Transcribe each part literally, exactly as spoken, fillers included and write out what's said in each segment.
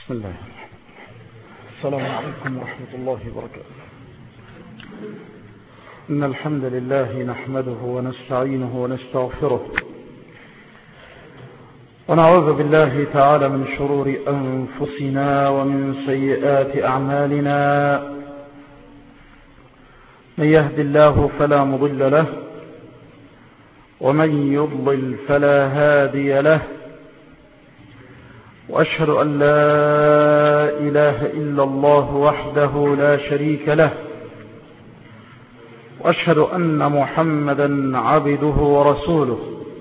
بسم الله. السلام عليكم ورحمة الله وبركاته. إن الحمد لله نحمده ونستعينه ونستغفره ونعوذ بالله تعالى من شرور أنفسنا ومن سيئات أعمالنا. من يهد الله فلا مضل له ومن يضلل فلا هادي له، وأشهد أن لا إله إلا الله وحده لا شريك له، وأشهد أن محمدا عبده ورسوله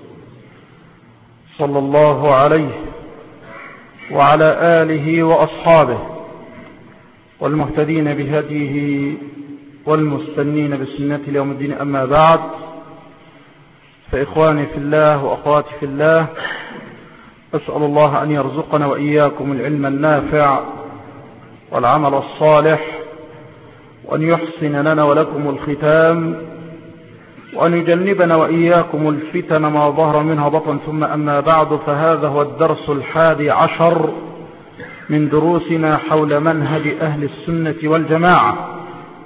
صلى الله عليه وعلى آله وأصحابه والمهتدين بهديه والمستنين بسنة يوم الدين. أما بعد، فإخواني في الله وأخواتي في الله، أسأل الله أن يرزقنا وإياكم العلم النافع والعمل الصالح، وأن يحسن لنا ولكم الختام، وأن يجنبنا وإياكم الفتن ما ظهر منها بطن. ثم أما بعد، فهذا هو الدرس الحادي عشر من دروسنا حول منهج أهل السنة والجماعة.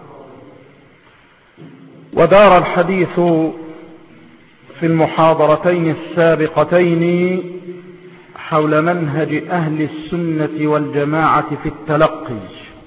ودار الحديث في المحاضرتين السابقتين حول منهج أهل السنة والجماعة في التلقي،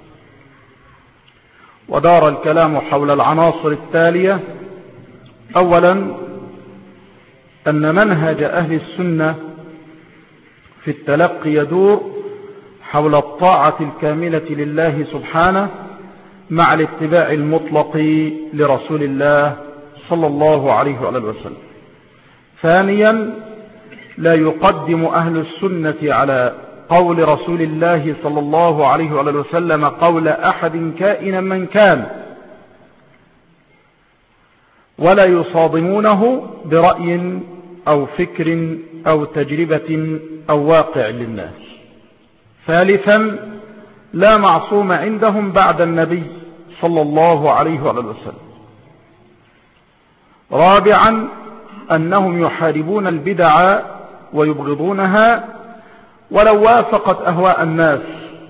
ودار الكلام حول العناصر التالية. أولا، أن منهج أهل السنة في التلقي يدور حول الطاعة الكاملة لله سبحانه مع الاتباع المطلق لرسول الله صلى الله عليه وآله وسلم. ثانيا، لا يقدم أهل السنة على قول رسول الله صلى الله عليه وآله وسلم قول أحد كائنا من كان، ولا يصادمونه برأي أو فكر أو تجربة أو واقع للناس. ثالثا، لا معصوم عندهم بعد النبي صلى الله عليه وآله وسلم. رابعا، أنهم يحاربون البدع ويبغضونها ولو وافقت أهواء الناس.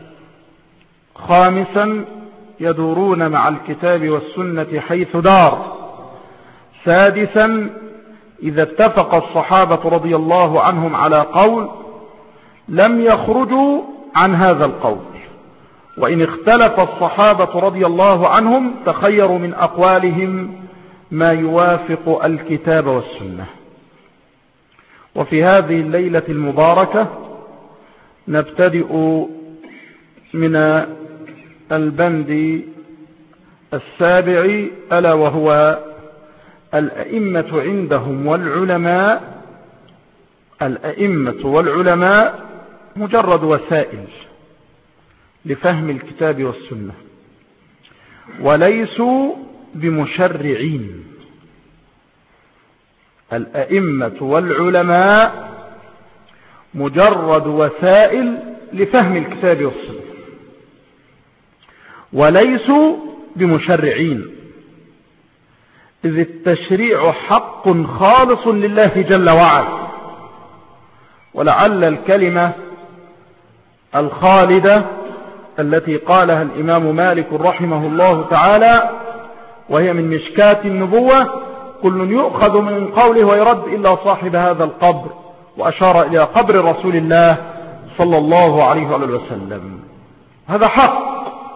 خامسا، يدورون مع الكتاب والسنة حيث دار. سادسا، إذا اتفق الصحابة رضي الله عنهم على قول لم يخرجوا عن هذا القول، وإن اختلف الصحابة رضي الله عنهم تخيروا من أقوالهم ما يوافق الكتاب والسنة. وفي هذه الليلة المباركة نبتدئ من البند السابع، ألا وهو الأئمة عندهم والعلماء. الأئمة والعلماء مجرد وسائل لفهم الكتاب والسنة، وليسوا بمشرعين. الأئمة والعلماء مجرد وسائل لفهم الكتاب والسنة، وليسوا بمشرعين، إذ التشريع حق خالص لله جل وعلا. ولعل الكلمة الخالدة التي قالها الإمام مالك رحمه الله تعالى، وهي من مشكاة النبوة: كل يؤخذ من قوله ويرد إلا صاحب هذا القبر، وأشار إلى قبر رسول الله صلى الله عليه وآله وسلم. هذا حق.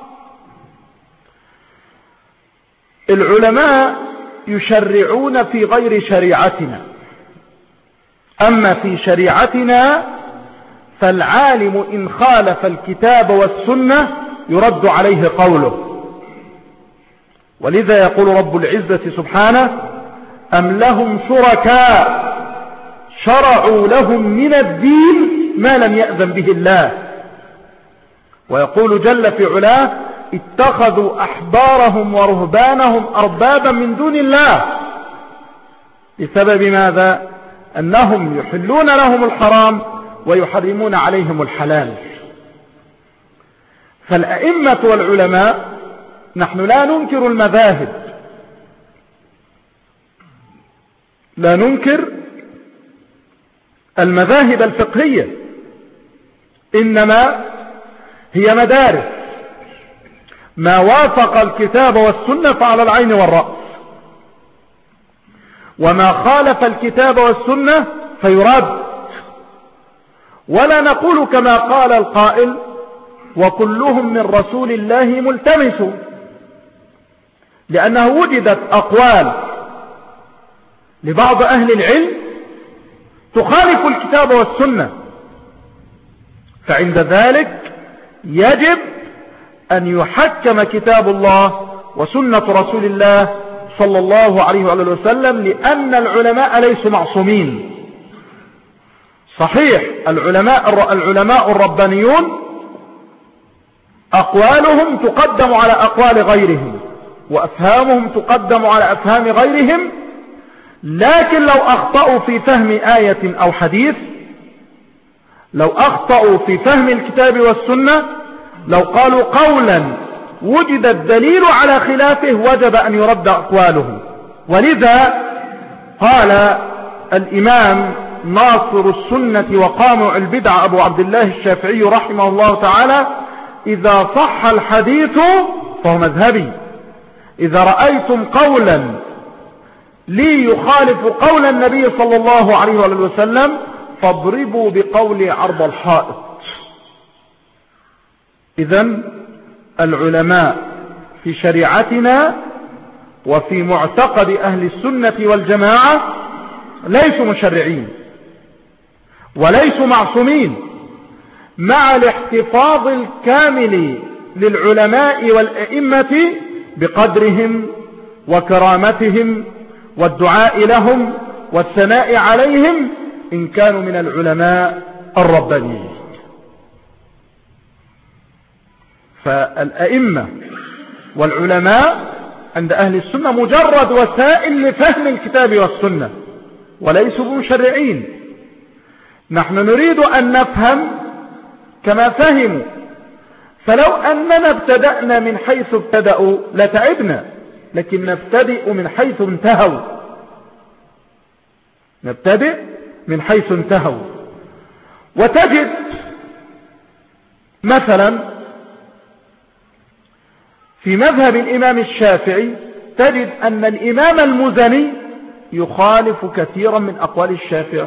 العلماء يشرعون في غير شريعتنا، أما في شريعتنا فالعالم إن خالف الكتاب والسنة يرد عليه قوله. ولذا يقول رب العزة سبحانه: أم لهم شركاء شرعوا لهم من الدين ما لم يأذن به الله. ويقول جل في علاه: اتخذوا أحبارهم ورهبانهم أربابا من دون الله. بسبب ماذا؟ أنهم يحلون لهم الحرام ويحرمون عليهم الحلال. فالأئمة والعلماء، نحن لا ننكر المذاهب، لا ننكر المذاهب الفقهية، إنما هي مدارس، ما وافق الكتاب والسنة فعلى العين والرأس، وما خالف الكتاب والسنة فيرد. ولا نقول كما قال القائل وكلهم من رسول الله ملتمس، لأنه وجدت أقوال لبعض أهل العلم تخالف الكتاب والسنة، فعند ذلك يجب أن يحكم كتاب الله وسنة رسول الله صلى الله عليه وآله وسلم، لأن العلماء ليسوا معصومين. صحيح العلماء العلماء الربانيون أقوالهم تقدم على أقوال غيرهم، وأفهامهم تقدم على أفهام غيرهم، لكن لو أخطأوا في فهم آية أو حديث، لو أخطأوا في فهم الكتاب والسنة، لو قالوا قولا وجد الدليل على خلافه، وجب أن يرد أقوالهم. ولذا قال الإمام ناصر السنة وقامع البدع أبو عبد الله الشافعي رحمه الله تعالى: إذا صح الحديث فهو مذهبي، إذا رأيتم قولا لي يخالف قول النبي صلى الله عليه وسلم فاضربوا بقولي عرض الحائط. إذن العلماء في شريعتنا وفي معتقد أهل السنة والجماعة ليسوا مشرعين وليسوا معصومين، مع الاحتفاظ الكامل للعلماء والأئمة بقدرهم وكرامتهم والدعاء لهم والثناء عليهم إن كانوا من العلماء الربانيين. فالأئمة والعلماء عند أهل السنة مجرد وسائل لفهم الكتاب والسنة وليسوا مشرعين. نحن نريد أن نفهم كما فهموا، فلو أننا ابتدأنا من حيث ابتدأوا لتعبنا، لكن نبتدئ من حيث انتهوا، نبتدئ من حيث انتهوا. وتجد مثلا في مذهب الإمام الشافعي تجد أن الإمام المزني يخالف كثيرا من أقوال الشافعي،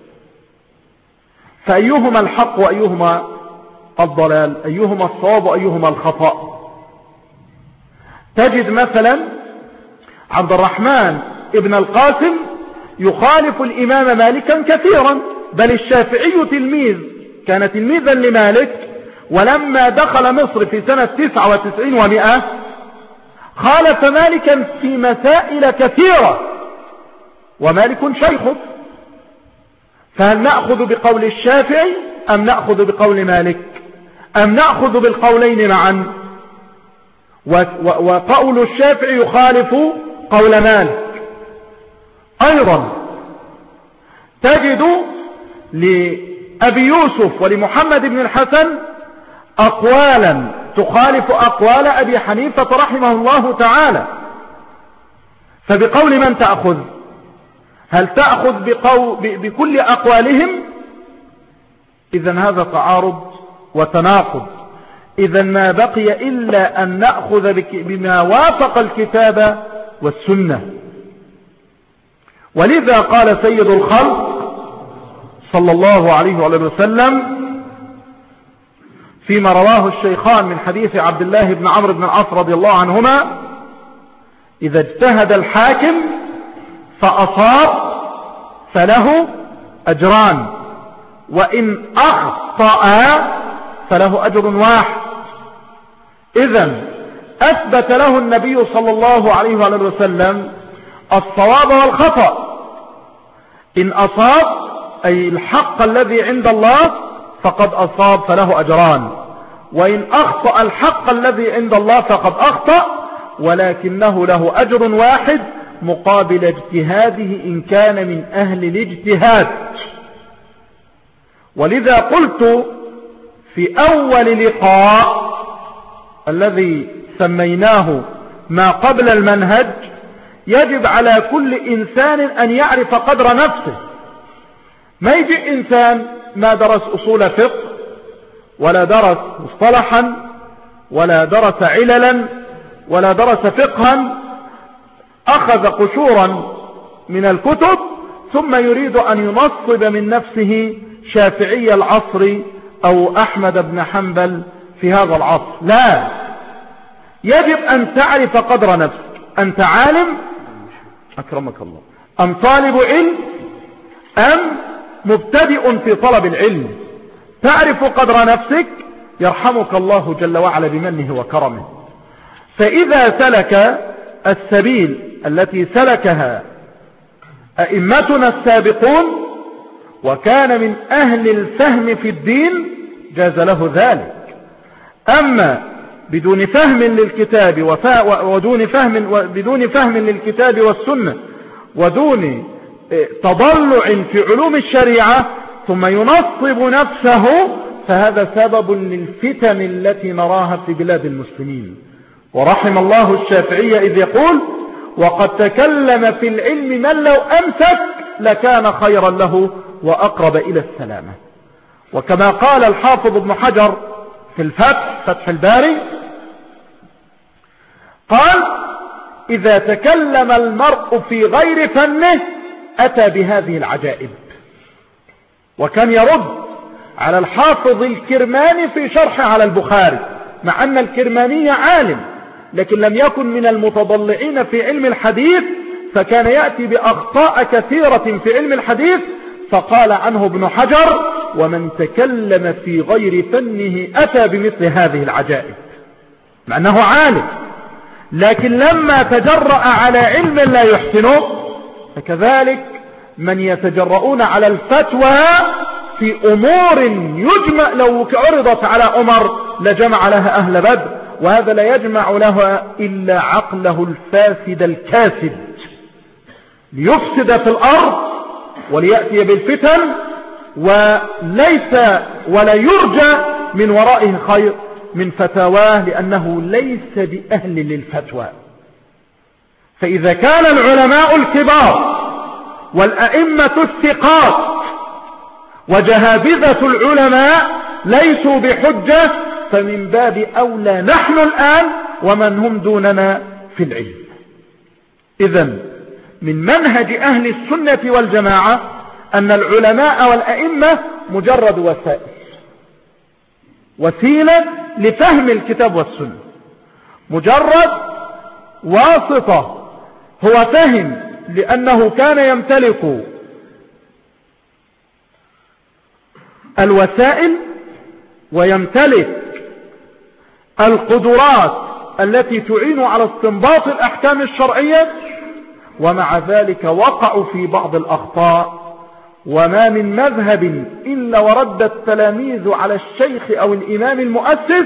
فأيهما الحق وأيهما الضلال، أيهما الصواب وأيهما الخطأ. تجد مثلا عبد الرحمن ابن القاسم يخالف الإمام مالكا كثيرا، بل الشافعي تلميذ، كان تلميذا لمالك، ولما دخل مصر في سنة تسعة وتسعين ومئة خالف مالكا في مسائل كثيرة، ومالك شيخه، فهل نأخذ بقول الشافعي أم نأخذ بقول مالك أم نأخذ بالقولين معا؟ وقول الشافعي يخالف قول مالك. أيضا تجد لأبي يوسف ولمحمد بن الحسن أقوالا تخالف أقوال أبي حنيفة رحمه الله تعالى، فبقول من تأخذ؟ هل تأخذ بقو... بكل أقوالهم؟ إذن هذا تعارض وتناقض. إذن ما بقي إلا أن نأخذ بك... بما وافق الكتاب والسنة. ولذا قال سيد الخلق صلى الله عليه وسلم فيما رواه الشيخان من حديث عبد الله بن عمرو بن العاص رضي الله عنهما: إذا اجتهد الحاكم فأصاب فله أجران، وإن أخطأ فله أجر واحد. إذن أثبت له النبي صلى الله عليه وسلم الصواب والخطأ. إن أصاب أي الحق الذي عند الله فقد أصاب فله أجران، وإن أخطأ الحق الذي عند الله فقد أخطأ، ولكنه له أجر واحد مقابل اجتهاده إن كان من أهل الاجتهاد. ولذا قلت في أول لقاء الذي سميناه ما قبل المنهج: يجب على كل إنسان أن يعرف قدر نفسه. ما يجي إنسان ما درس أصول فقه ولا درس مصطلحا ولا درس عللا ولا درس فقها، أخذ قشورا من الكتب ثم يريد أن ينصب من نفسه شافعي العصر أو أحمد بن حنبل في هذا العصر. لا، يجب أن تعرف قدر نفسك. أنت عالم أكرمك الله، أم طالب علم أم مبتدئ في طلب العلم؟ تعرف قدر نفسك يرحمك الله جل وعلا بمنه وكرمه. فإذا سلك السبيل التي سلكها أئمتنا السابقون وكان من أهل الفهم في الدين جاز له ذلك. أما بدون فهم للكتاب ودون فهم بدون فهم للكتاب والسنة ودون تضلع في علوم الشريعة ثم ينصب نفسه، فهذا سبب للفتن التي نراها في بلاد المسلمين. ورحم الله الشافعي إذ يقول: وقد تكلم في العلم من لو أمسك لكان خيرا له وأقرب إلى السلامة. وكما قال الحافظ ابن حجر في الفتح فتح الباري قال: إذا تكلم المرء في غير فنه أتى بهذه العجائب. وكان يرد على الحافظ الكرماني في شرحه على البخاري، مع أن الكرماني عالم لكن لم يكن من المتضلعين في علم الحديث، فكان يأتي بأخطاء كثيرة في علم الحديث، فقال عنه ابن حجر: ومن تكلم في غير فنه أتى بمثل هذه العجائب، مع أنه عالم لكن لما تجرأ على علم لا يحسنه. فكذلك من يتجرؤون على الفتوى في أمور يجمع لو عرضت على عمر لجمع لها أهل بدر، وهذا لا يجمع لها إلا عقله الفاسد الكاسد ليفسد في الأرض وليأتي بالفتن، وليس ولا يرجى من ورائه خير من فتاواه لأنه ليس بأهل للفتوى. فإذا كان العلماء الكبار والأئمة الثقات وجهابذة العلماء ليسوا بحجة، فمن باب أولى نحن الآن ومن هم دوننا في العلم. إذن من منهج أهل السنة والجماعة أن العلماء والأئمة مجرد وسائل، وسيلة لفهم الكتاب والسنة، مجرد واسطة. هو فهم لأنه كان يمتلك الوسائل ويمتلك القدرات التي تعين على استنباط الأحكام الشرعية، ومع ذلك وقعوا في بعض الأخطاء. وما من مذهب إلا ورد التلاميذ على الشيخ أو الإمام المؤسس،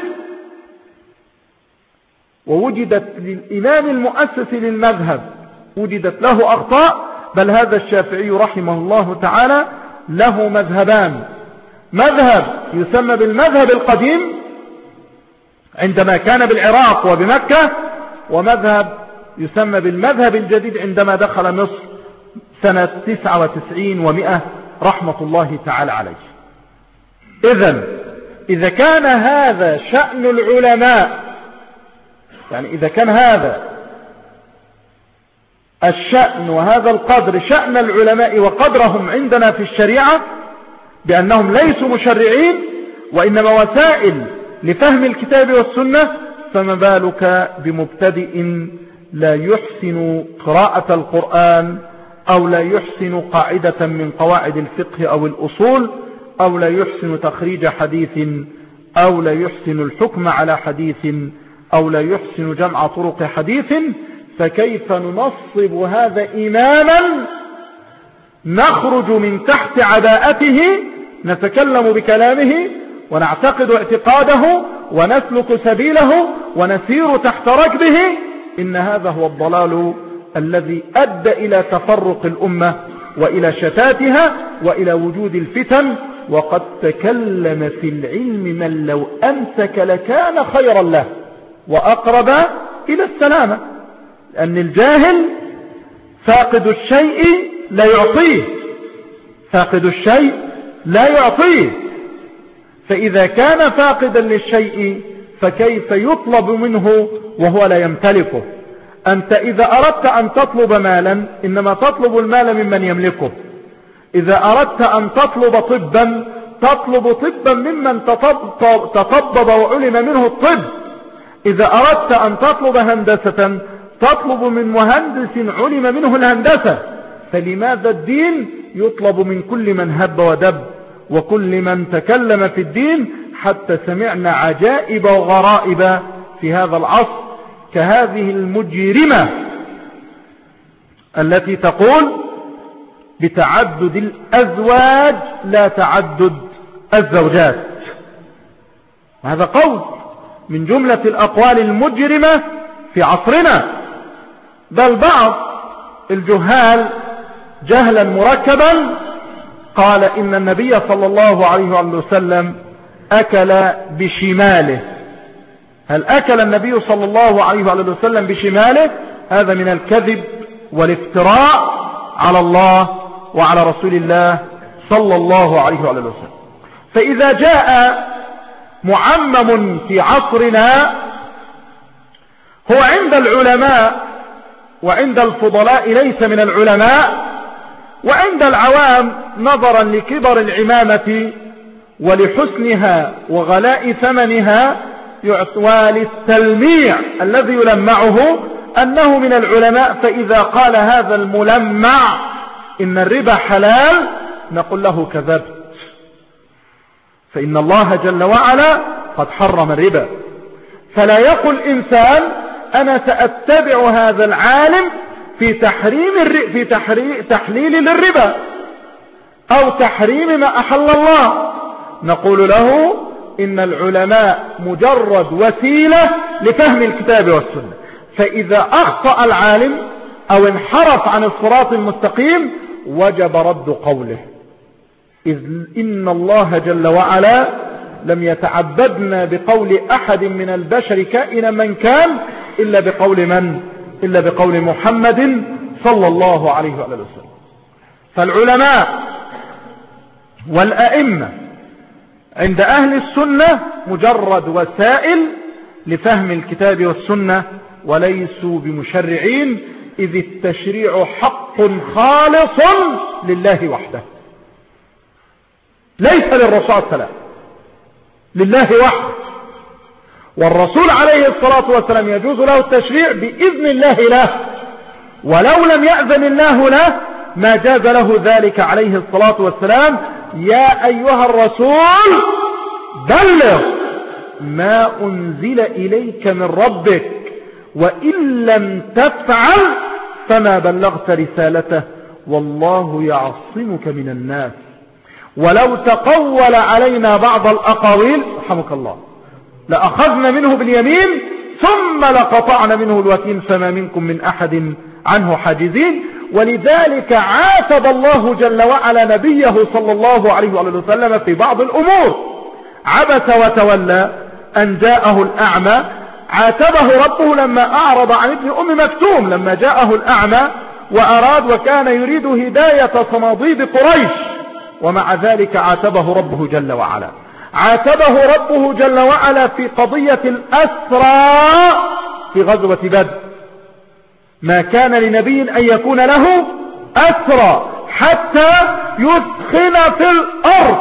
ووجدت للإمام المؤسس للمذهب وجدت له أخطاء. بل هذا الشافعي رحمه الله تعالى له مذهبان: مذهب يسمى بالمذهب القديم عندما كان بالعراق وبمكة، ومذهب يسمى بالمذهب الجديد عندما دخل مصر سنة تسعة وتسعين ومئة رحمة الله تعالى عليه. إذن إذا كان هذا شأن العلماء، يعني إذا كان هذا الشأن وهذا القدر شأن العلماء وقدرهم عندنا في الشريعة بأنهم ليسوا مشرعين وإنما وسائل لفهم الكتاب والسنة، فما بالك بمبتدئ لا يحسن قراءة القرآن أو لا يحسن قاعدة من قواعد الفقه أو الأصول أو لا يحسن تخريج حديث أو لا يحسن الحكم على حديث أو لا يحسن جمع طرق حديث. فكيف ننصب هذا إماما نخرج من تحت عباءته نتكلم بكلامه ونعتقد اعتقاده ونسلك سبيله ونسير تحت ركبه؟ إن هذا هو الضلال الذي أدى إلى تفرق الأمة وإلى شتاتها وإلى وجود الفتن. وقد تكلم في العلم من لو أمسك لكان خيرا له وأقرب إلى السلامة، لأن الجاهل فاقد الشيء لا يعطيه، فاقد الشيء لا يعطيه. فإذا كان فاقدا للشيء فكيف يطلب منه وهو لا يمتلكه؟ أنت إذا أردت أن تطلب مالا إنما تطلب المال ممن يملكه. إذا أردت أن تطلب طبا تطلب طبا ممن تطبب وعلم منه الطب. إذا أردت أن تطلب هندسة تطلب من مهندس علم منه الهندسة. فلماذا الدين يطلب من كل من هب ودب وكل من تكلم في الدين، حتى سمعنا عجائب وغرائب في هذا العصر كهذه المجرمة التي تقول بتعدد الأزواج لا تعدد الزوجات. وهذا قول من جملة الأقوال المجرمة في عصرنا. بل بعض الجهال جهلا مركبا قال إن النبي صلى الله عليه وسلم أكل بشماله. هل أكل النبي صلى الله عليه وسلم بشماله؟ هذا من الكذب والافتراء على الله وعلى رسول الله صلى الله عليه وسلم. فإذا جاء معمم في عصرنا هو عند العلماء وعند الفضلاء ليس من العلماء، وعند العوام نظرا لكبر العمامة ولحسنها وغلاء ثمنها وللتلميع الذي يلمعه أنه من العلماء. فإذا قال هذا الملمع إن الربا حلال نقول له كذبت، فإن الله جل وعلا قد حرم الربا. فلا يقول إنسان أنا سأتبع هذا العالم في تحريم الر... في تحري... تحليل للربا أو تحريم ما أحل الله. نقول له إن العلماء مجرد وسيلة لفهم الكتاب والسنة. فإذا أخطأ العالم أو انحرف عن الصراط المستقيم وجب رد قوله، إذ إن الله جل وعلا لم يتعبدنا بقول أحد من البشر كائنا من كان إلا بقول من؟ إلا بقول محمد صلى الله عليه وسلم. فالعلماء والأئمة عند أهل السنة مجرد وسائل لفهم الكتاب والسنة وليسوا بمشرعين، إذ التشريع حق خالص لله وحده، ليس للرسول صلى الله عليه وسلم، لله وحده. والرسول عليه الصلاة والسلام يجوز له التشريع بإذن الله له، ولو لم يأذن الله له ما جاز له ذلك عليه الصلاة والسلام. يا أيها الرسول بلغ ما أنزل إليك من ربك وإن لم تفعل فما بلغت رسالته والله يعصمك من الناس. ولو تقول علينا بعض الأقاويل رحمك الله لأخذنا منه باليمين ثم لقطعنا منه الوتين فما منكم من أحد عنه حاجزين. ولذلك عاتب الله جل وعلا نبيه صلى الله عليه وسلم في بعض الأمور. عبس وتولى أن جاءه الأعمى، عاتبه ربه لما أعرض عن ابن أم مكتوم لما جاءه الأعمى وأراد وكان يريد هداية صناديد قريش، ومع ذلك عاتبه ربه جل وعلا. عاتبه ربه جل وعلا في قضية الأسرى في غزوة بدر. ما كان لنبي أن يكون له أسرى حتى يدخن في الأرض،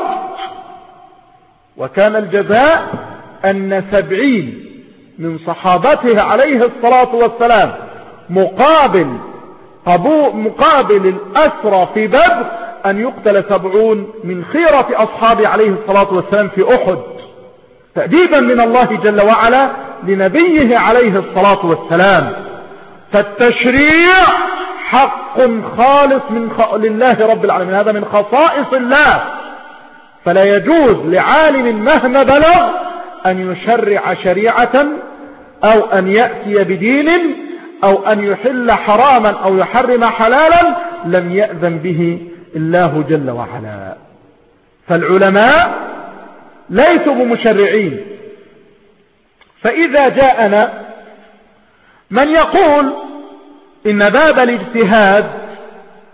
وكان الجزاء أن سبعين من صحابته عليه الصلاة والسلام مقابل مقابل الأسرى في بدر أن يقتل سبعون من خيرة أصحابه عليه الصلاة والسلام في أحد، تأديبا من الله جل وعلا لنبيه عليه الصلاة والسلام. فالتشريع حق خالص من خ... لله رب العالمين، هذا من خصائص الله. فلا يجوز لعالم مهما بلغ أن يشرع شريعة أو أن يأتي بدين أو أن يحل حراما أو يحرم حلالا لم يأذن به الله جل وعلا. فالعلماء ليسوا بمشرعين. فإذا جاءنا من يقول إن باب الاجتهاد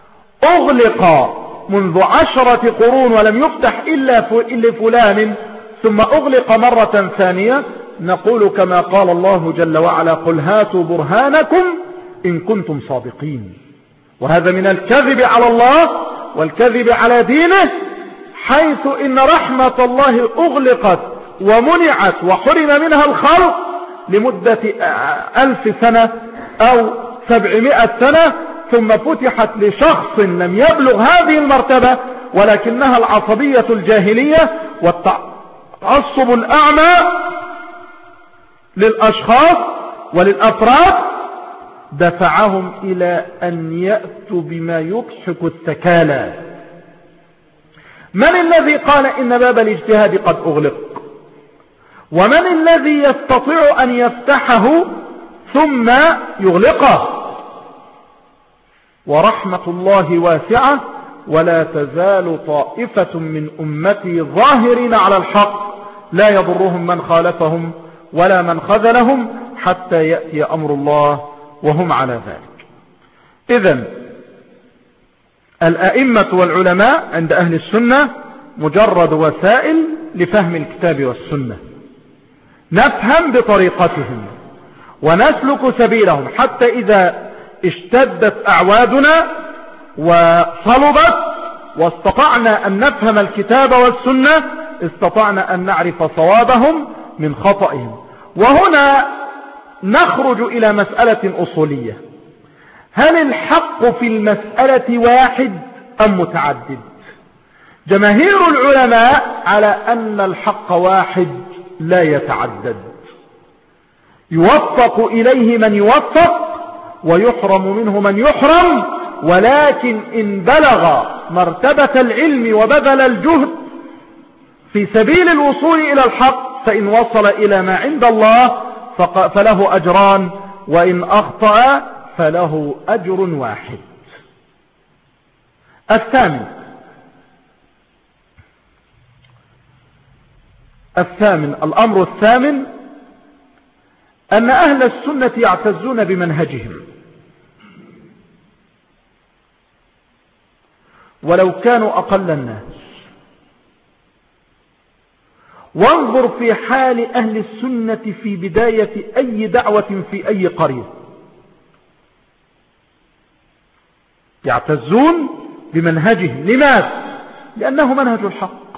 أغلق منذ عشرة قرون ولم يفتح إلا لفلان ثم أغلق مرة ثانية، نقول كما قال الله جل وعلا: قل هاتوا برهانكم إن كنتم صادقين. وهذا من الكذب على الله والكذب على دينه، حيث إن رحمة الله أغلقت ومنعت وحرم منها الخلق لمدة ألف سنة أو سبعمائة سنة، ثم فتحت لشخص لم يبلغ هذه المرتبة، ولكنها العصبية الجاهلية والتعصب الأعمى للأشخاص وللأفراد دفعهم إلى أن يأتوا بما يضحك الثكالى. من الذي قال إن باب الاجتهاد قد أغلق؟ ومن الذي يستطيع أن يفتحه ثم يغلقه؟ ورحمة الله واسعة، ولا تزال طائفة من أمتي ظاهرين على الحق لا يضرهم من خالفهم ولا من خذلهم حتى يأتي أمر الله وهم على ذلك. إذن الأئمة والعلماء عند أهل السنة مجرد وسائل لفهم الكتاب والسنة، نفهم بطريقتهم ونسلك سبيلهم، حتى إذا اشتدت أعوادنا وصلبت واستطعنا أن نفهم الكتاب والسنة، استطعنا أن نعرف صوابهم من خطئهم. وهنا نخرج إلى مسألة أصولية: هل الحق في المسألة واحد أم متعدد؟ جماهير العلماء على أن الحق واحد لا يتعدد، يوفق إليه من يوفق ويحرم منه من يحرم، ولكن إن بلغ مرتبة العلم وبذل الجهد في سبيل الوصول إلى الحق، فإن وصل إلى ما عند الله فله أجران، وإن أخطأ فله أجر واحد. الثامن الثامن الأمر الثامن أن أهل السنة يعتزون بمنهجهم، ولو كانوا أقل الناس. وانظر في حال أهل السنة في بداية أي دعوة في أي قرية، يعتزون بمنهجهم. لماذا؟ لأنه منهج الحق،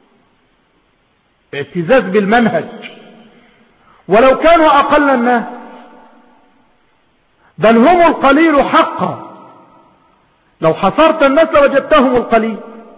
اعتزاز بالمنهج. ولو كانوا أقل الناس، بل هم القليل حقا، لو حصرت الناس لوجدتهم القليل.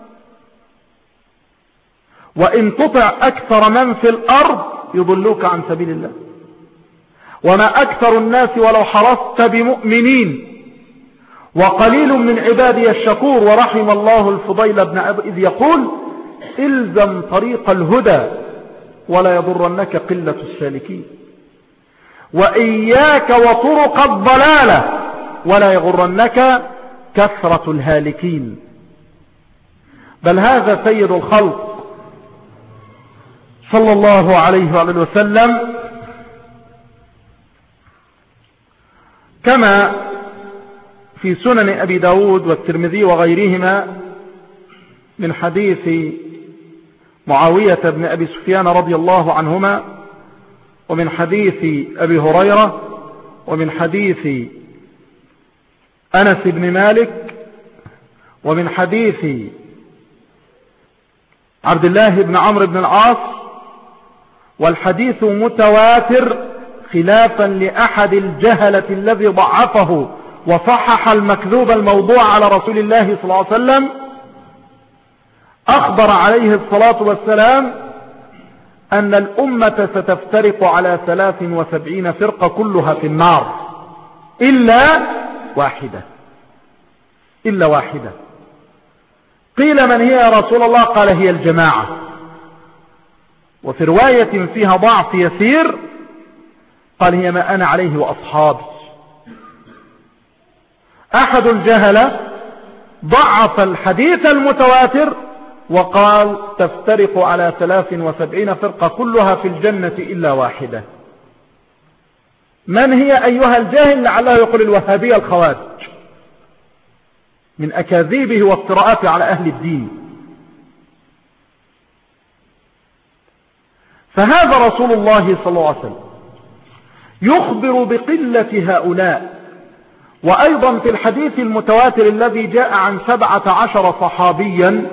وإن تطع أكثر من في الأرض يضلوك عن سبيل الله، وما أكثر الناس ولو حرصت بمؤمنين، وقليل من عبادي الشكور. ورحم الله الفضيل بن أبي إذ يقول: إلزم طريق الهدى ولا يضرنك قلة السالكين، وإياك وطرق الضلالة ولا يغرنك كثرة الهالكين. بل هذا سيد الخلق صلى الله عليه وآله وسلم كما في سنن أبي داود والترمذي وغيرهما من حديث معاوية بن أبي سفيان رضي الله عنهما، ومن حديث أبي هريرة، ومن حديث أنس بن مالك، ومن حديث عبد الله بن عمرو بن العاص. والحديث متواتر، خلافا لأحد الجهلة الذي ضعفه وصحح المكذوب الموضوع على رسول الله صلى الله عليه وسلم. أخبر عليه الصلاة والسلام أن الأمة ستفترق على ثلاث وسبعين فرقة كلها في النار إلا واحدة إلا واحدة. قيل: من هي يا رسول الله؟ قال: هي الجماعة. وفي رواية فيها ضعف يسير قال: هي ما أنا عليه وأصحابي. أحد الجهلة ضعف الحديث المتواتر وقال: تفترق على ثلاث وسبعين فرقة كلها في الجنة إلا واحدة. من هي أيها الجاهل؟ لعله يقول الوهابية الخوارج، من أكاذيبه وافتراءاته على أهل الدين. فهذا رسول الله صلى الله عليه وسلم يخبر بقلة هؤلاء. وأيضا في الحديث المتواتر الذي جاء عن سبعة عشر صحابيا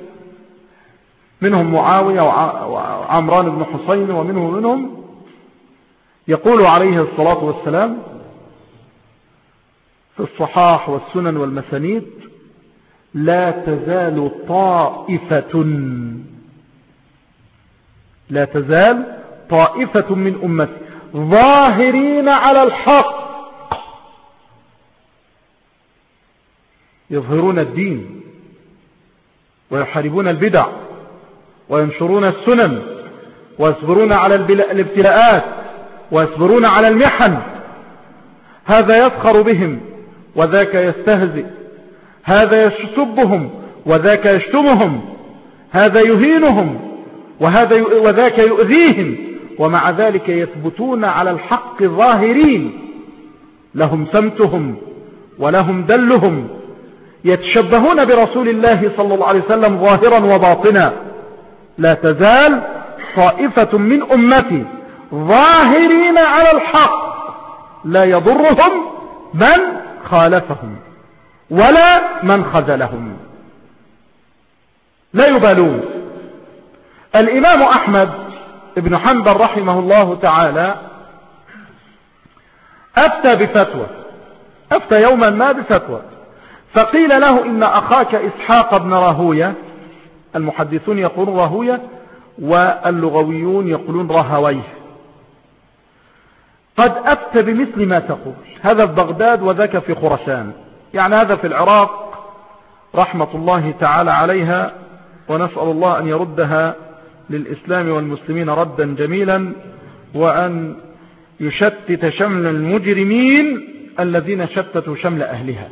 منهم معاوية وعمران بن حسين ومنهم منهم يقول عليه الصلاة والسلام في الصحاح والسنن والمسانيد: لا تزال طائفة لا تزال طائفة من أمتي ظاهرين على الحق يظهرون الدين ويحاربون البدع وينشرون السنن ويصبرون على الابتلاءات ويصبرون على المحن. هذا يسخر بهم وذاك يستهزئ، هذا يسبهم وذاك يشتمهم، هذا يهينهم وهذا وذاك يؤذيهم، ومع ذلك يثبتون على الحق ظاهرين، لهم سمتهم ولهم دلهم، يتشبهون برسول الله صلى الله عليه وسلم ظاهرا وباطنا. لا تزال طائفة من أمتي ظاهرين على الحق لا يضرهم من خالفهم ولا من خذلهم، لا يبالون. الإمام أحمد بن حنبل رحمه الله تعالى أفتى بفتوى، أفتى يوما ما بفتوى، فقيل له إن أخاك إسحاق بن راهوية، المحدثون يقولون راهوية واللغويون يقولون راهويه، قد أفتى بمثل ما تقول. هذا في بغداد وذاك في خراسان، يعني هذا في العراق رحمة الله تعالى عليها، ونسأل الله أن يردها للإسلام والمسلمين ردا جميلا، وأن يشتت شمل المجرمين الذين شتتوا شمل أهلها.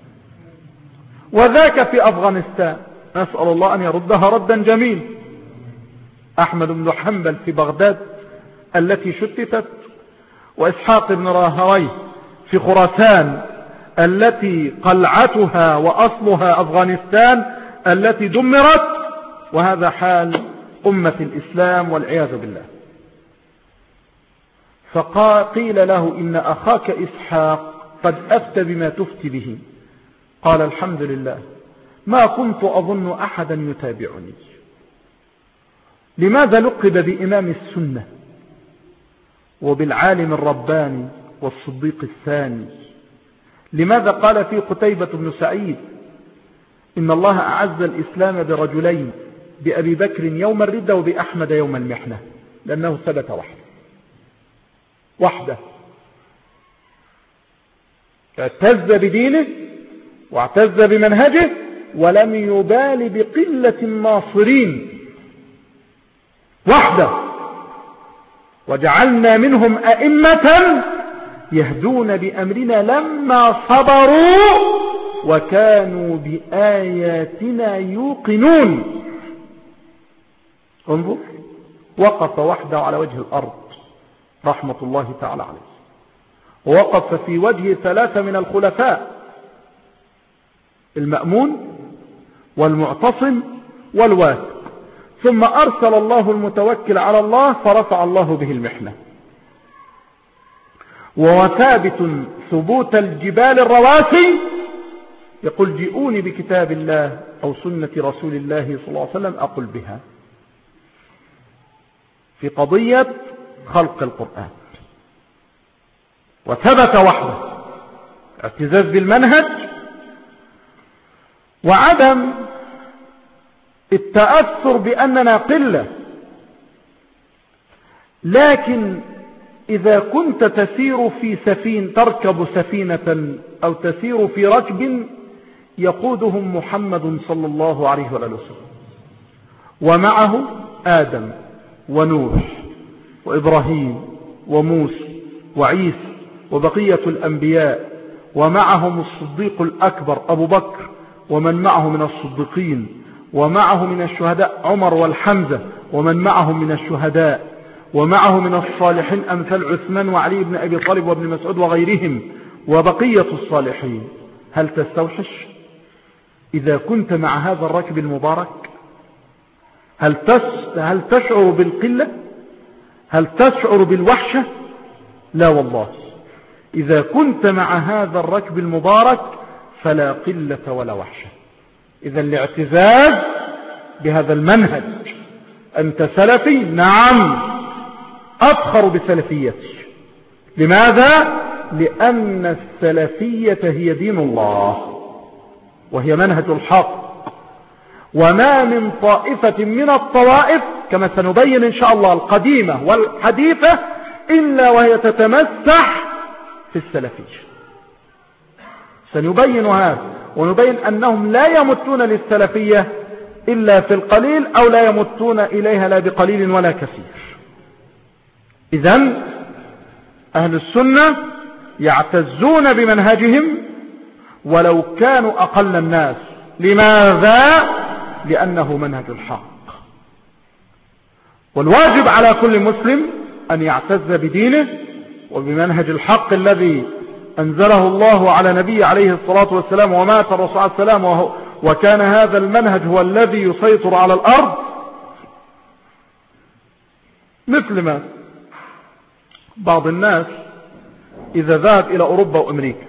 وذاك في أفغانستان، نسأل الله أن يردها ردا جميلا. أحمد بن حنبل في بغداد التي شتتت، وإسحاق بن راهويه في خراسان التي قلعتها وأصلها أفغانستان التي دمرت، وهذا حال أمة الإسلام والعياذ بالله. فقيل له إن أخاك إسحاق قد أفتى بما تفتي به. قال: الحمد لله، ما كنت أظن أحدا يتابعني. لماذا لقب بإمام السنة وبالعالم الرباني والصديق الثاني؟ لماذا قال فيه قتيبة بن سعيد: إن الله أعز الإسلام برجلين، بأبي بكر يوم الردة وبأحمد يوم المحنة؟ لأنه ثبت وحده وحده اعتز بدينه واعتز بمنهجه، ولم يبال بقلة الناصرين، وحده. وجعلنا منهم أئمة يهدون بأمرنا لما صبروا وكانوا بآياتنا يوقنون. انظر، وقف وحده على وجه الأرض رحمة الله تعالى عليه، ووقف في وجه ثلاثة من الخلفاء: المأمون والمعتصم والواثق، ثم أرسل الله المتوكل على الله فرفع الله به المحنة. وهو ثابت ثبوت الجبال الرواسي، يقول: جئوني بكتاب الله أو سنة رسول الله صلى الله عليه وسلم أقل بها، في قضية خلق القرآن. وثبت وحده، اعتزاز بالمنهج وعدم التأثر بأننا قلة. لكن إذا كنت تسير في سفينة، تركب سفينة أو تسير في ركب يقودهم محمد صلى الله عليه وسلم، ومعه آدم ونوح وإبراهيم وموسى وعيسى وبقية الأنبياء، ومعهم الصديق الأكبر أبو بكر ومن معه من الصديقين، ومعه من الشهداء عمر والحمزة ومن معهم من الشهداء، ومعه من الصالحين أمثال عثمان وعلي بن أبي طالب وابن مسعود وغيرهم وبقية الصالحين. هل تستوحش إذا كنت مع هذا الركب المبارك؟ هل هل تشعر بالقلة؟ هل تشعر بالوحشة؟ لا والله. إذا كنت مع هذا الركب المبارك فلا قلة ولا وحشة. إذا الاعتزاز بهذا المنهج، أنت سلفي؟ نعم، أفخر بسلفيتي. لماذا؟ لأن السلفية هي دين الله وهي منهج الحق، وما من طائفة من الطوائف كما سنبين إن شاء الله القديمة والحديثة إلا وهي تتمسح في السلفية. سنبين هذا ونبين أنهم لا يمتون للسلفية إلا في القليل أو لا يمتون إليها لا بقليل ولا كثير. إذن أهل السنة يعتزون بمنهجهم ولو كانوا أقل الناس. لماذا؟ لأنه منهج الحق. والواجب على كل مسلم أن يعتز بدينه وبمنهج الحق الذي أنزله الله على نبي عليه الصلاة والسلام، ومات الرسول عليه السلام وكان هذا المنهج هو الذي يسيطر على الأرض. مثل ما بعض الناس إذا ذهب إلى أوروبا وأمريكا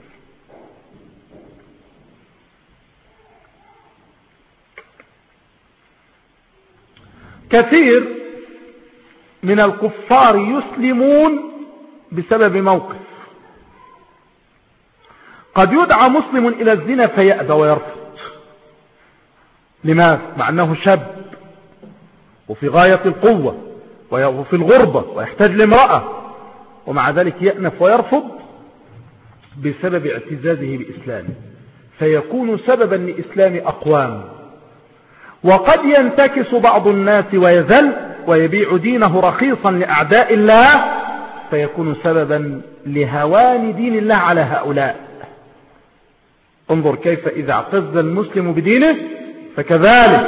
كثير من الكفار يسلمون بسبب موقف. قد يدعى مسلم إلى الزنا فيأبى ويرفض. لماذا؟ مع أنه شاب وفي غاية القوة وفي الغربة ويحتاج لامرأة، ومع ذلك يأنف ويرفض بسبب اعتزازه بإسلامه، فيكون سببا لإسلام أقوام. وقد ينتكس بعض الناس ويذل ويبيع دينه رخيصا لأعداء الله، فيكون سببا لهوان دين الله على هؤلاء. انظر كيف إذا اعتز المسلم بدينه فكذلك.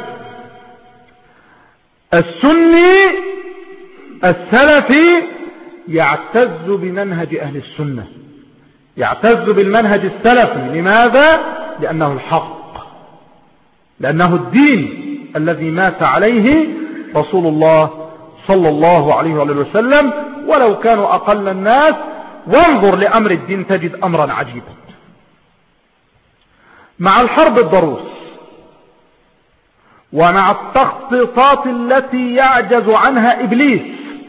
السني السلفي يعتز بمنهج أهل السنة، يعتز بالمنهج السلفي. لماذا؟ لأنه الحق، لأنه الدين الذي مات عليه رسول الله صلى الله عليه وسلم ولو كانوا أقل الناس. وانظر لأمر الدين تجد أمرا عجيبا. مع الحرب الضروس ومع التخطيطات التي يعجز عنها إبليس،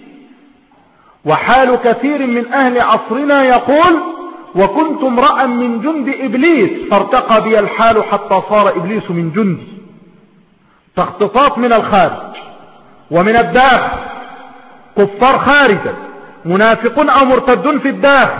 وحال كثير من أهل عصرنا يقول: وكنت امرأ من جند إبليس فارتقى بي الحال حتى صار إبليس من جندي. تخطيطات من الخارج ومن الداخل، كفار خارجا، منافقون أو مرتدون في الداخل،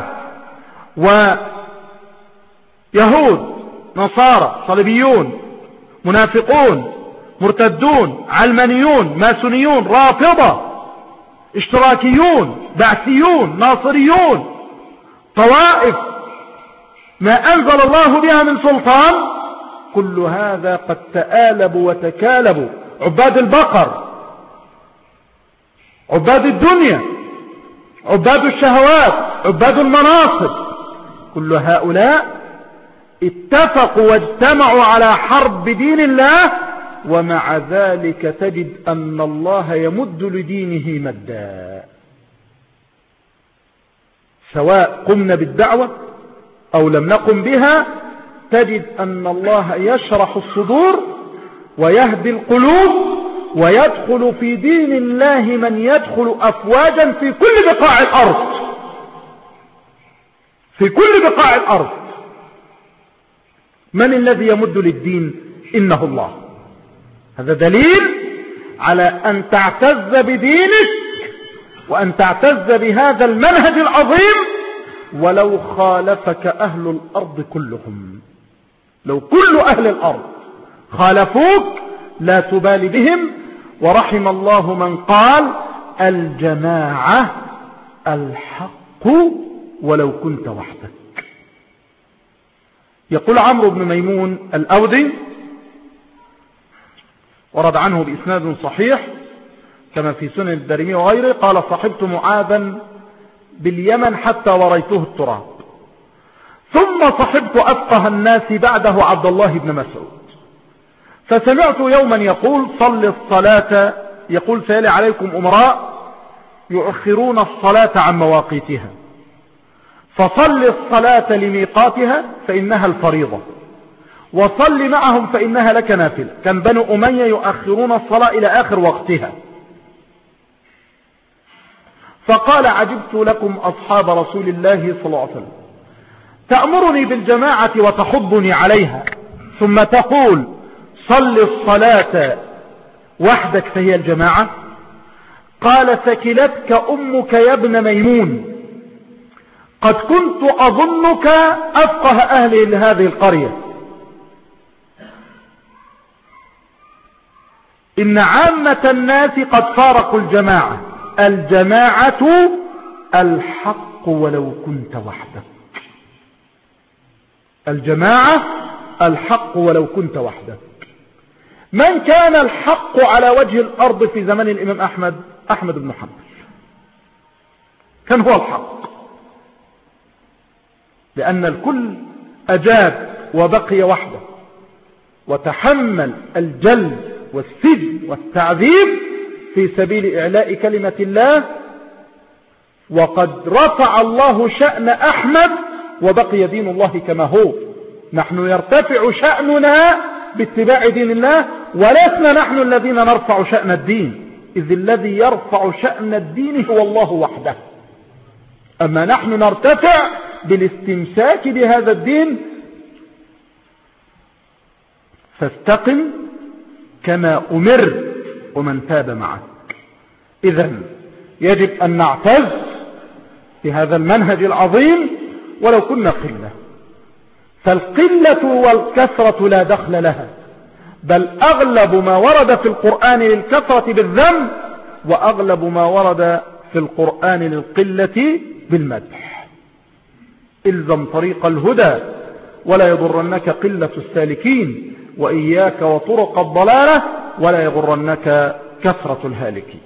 ويهود نصارى صليبيون منافقون مرتدون علمانيون ماسونيون رافضة اشتراكيون بعثيون ناصريون، طوائف ما أنزل الله بها من سلطان. كل هذا قد تآلبوا وتكالبوا، عباد البقر، عباد الدنيا، عباد الشهوات، عباد المناصب، كل هؤلاء اتفقوا واجتمعوا على حرب دين الله، ومع ذلك تجد أن الله يمد لدينه مدا. سواء قمنا بالدعوة أو لم نقم بها، تجد أن الله يشرح الصدور ويهدي القلوب، ويدخل في دين الله من يدخل أفواجا في كل بقاع الأرض، في كل بقاع الأرض. من الذي يمد للدين؟ إنه الله. هذا دليل على أن تعتز بدينك وأن تعتز بهذا المنهج العظيم ولو خالفك أهل الأرض كلهم. لو كل أهل الأرض خالفوك لا تبالي بهم. ورحم الله من قال: الجماعة الحق ولو كنت وحدك. يقول عمرو بن ميمون الأودي، ورد عنه بإسناد صحيح كما في سنن الدارمي وغيره، قال: صحبت معاذا باليمن حتى وريته التراب، ثم صحبت أفقه الناس بعده عبد الله بن مسعود، فسمعت يوما يقول: صل الصلاة، يقول: سيلي عليكم أمراء يؤخرون الصلاة عن مواقيتها، فصل الصلاة لميقاتها فإنها الفريضة، وصل معهم فإنها لك نافلة. كان بنو أمية يؤخرون الصلاة إلى آخر وقتها، فقال عجبت لكم أصحاب رسول الله صلى الله عليه وسلم، تأمرني بالجماعة وتحضني عليها، ثم تقول صل الصلاة وحدك فهي الجماعة. قال ثكلتك أمك يا ابن ميمون، قد كنت أظنك أفقه أهل هذه القرية، إن عامة الناس قد فارقوا الجماعة، الجماعة الحق ولو كنت وحدك، الجماعة الحق ولو كنت وحدك. من كان الحق على وجه الأرض في زمن الإمام أحمد؟ أحمد بن حنبل كان هو الحق، لأن الكل أجاب وبقي وحده، وتحمل الجلد والسجن والتعذيب في سبيل إعلاء كلمة الله، وقد رفع الله شأن أحمد وبقي دين الله كما هو. نحن يرتفع شأننا باتباع دين الله، ولسنا نحن الذين نرفع شأن الدين، إذ الذي يرفع شأن الدين هو الله وحده. أما نحن نرتفع بالاستمساك بهذا الدين. فاستقم كما أمرت ومن تاب معك. إذن يجب أن نعتز بهذا المنهج العظيم ولو كنا قلة، فالقلة والكثرة لا دخل لها، بل أغلب ما ورد في القرآن للكثرة بالذم، وأغلب ما ورد في القرآن للقلة بالمدح. إلزم طريق الهدى ولا يضرنك قلة السالكين، وإياك وطرق الضلالة ولا يغرنك كثرة الهالكين.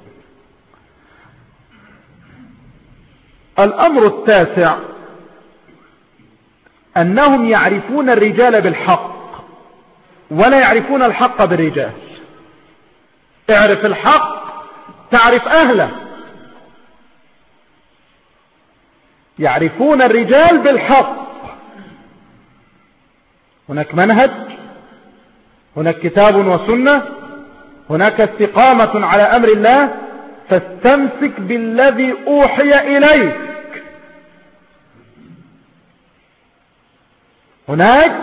الأمر التاسع أنهم يعرفون الرجال بالحق ولا يعرفون الحق بالرجال. اعرف الحق تعرف أهله. يعرفون الرجال بالحق. هناك منهج، هناك كتاب وسنة، هناك استقامة على أمر الله، فاستمسك بالذي أوحي إليك. هناك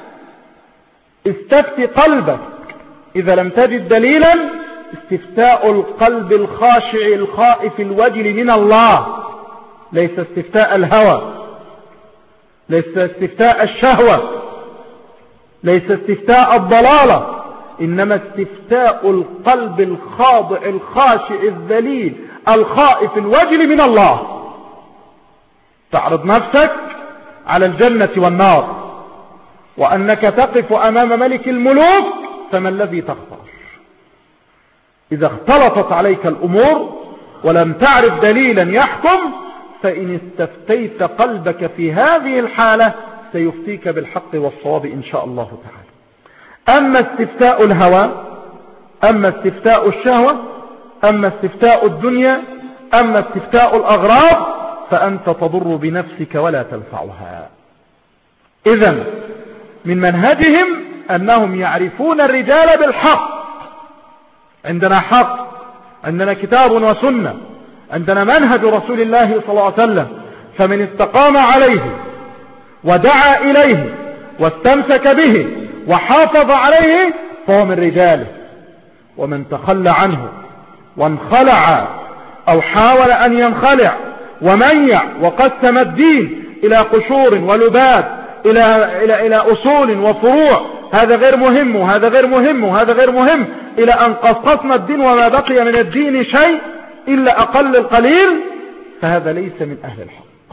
استفتي قلبك، إذا لم تجد دليلا استفتاء القلب الخاشع الخائف الوجل من الله، ليس استفتاء الهوى، ليس استفتاء الشهوة، ليس استفتاء الضلالة، إنما استفتاء القلب الخاضع الخاشع الذليل الخائف الوجل من الله. تعرض نفسك على الجنة والنار، وأنك تقف أمام ملك الملوك، فما الذي تختار؟ إذا اختلطت عليك الأمور ولم تعرف دليلا يحكم، فإن استفتيت قلبك في هذه الحالة سيفتيك بالحق والصواب إن شاء الله تعالى. أما استفتاء الهوى، أما استفتاء الشهوة، أما استفتاء الدنيا، أما استفتاء الأغراض، فأنت تضر بنفسك ولا تنفعها. إذن من منهجهم أنهم يعرفون الرجال بالحق. عندنا حق، عندنا كتاب وسنة، عندنا منهج رسول الله صلى الله عليه وسلم، فمن استقام عليه ودعا إليه واستمسك به وحافظ عليه فهو من رجاله. ومن تخلى عنه وانخلع أو حاول أن ينخلع ومنع وقسم الدين إلى قشور ولباب، إلى, إلى, إلى أصول وفروع، هذا غير مهم وهذا غير مهم وهذا غير مهم، إلى أن قصصنا الدين وما بقي من الدين شيء إلا أقل القليل، فهذا ليس من أهل الحق.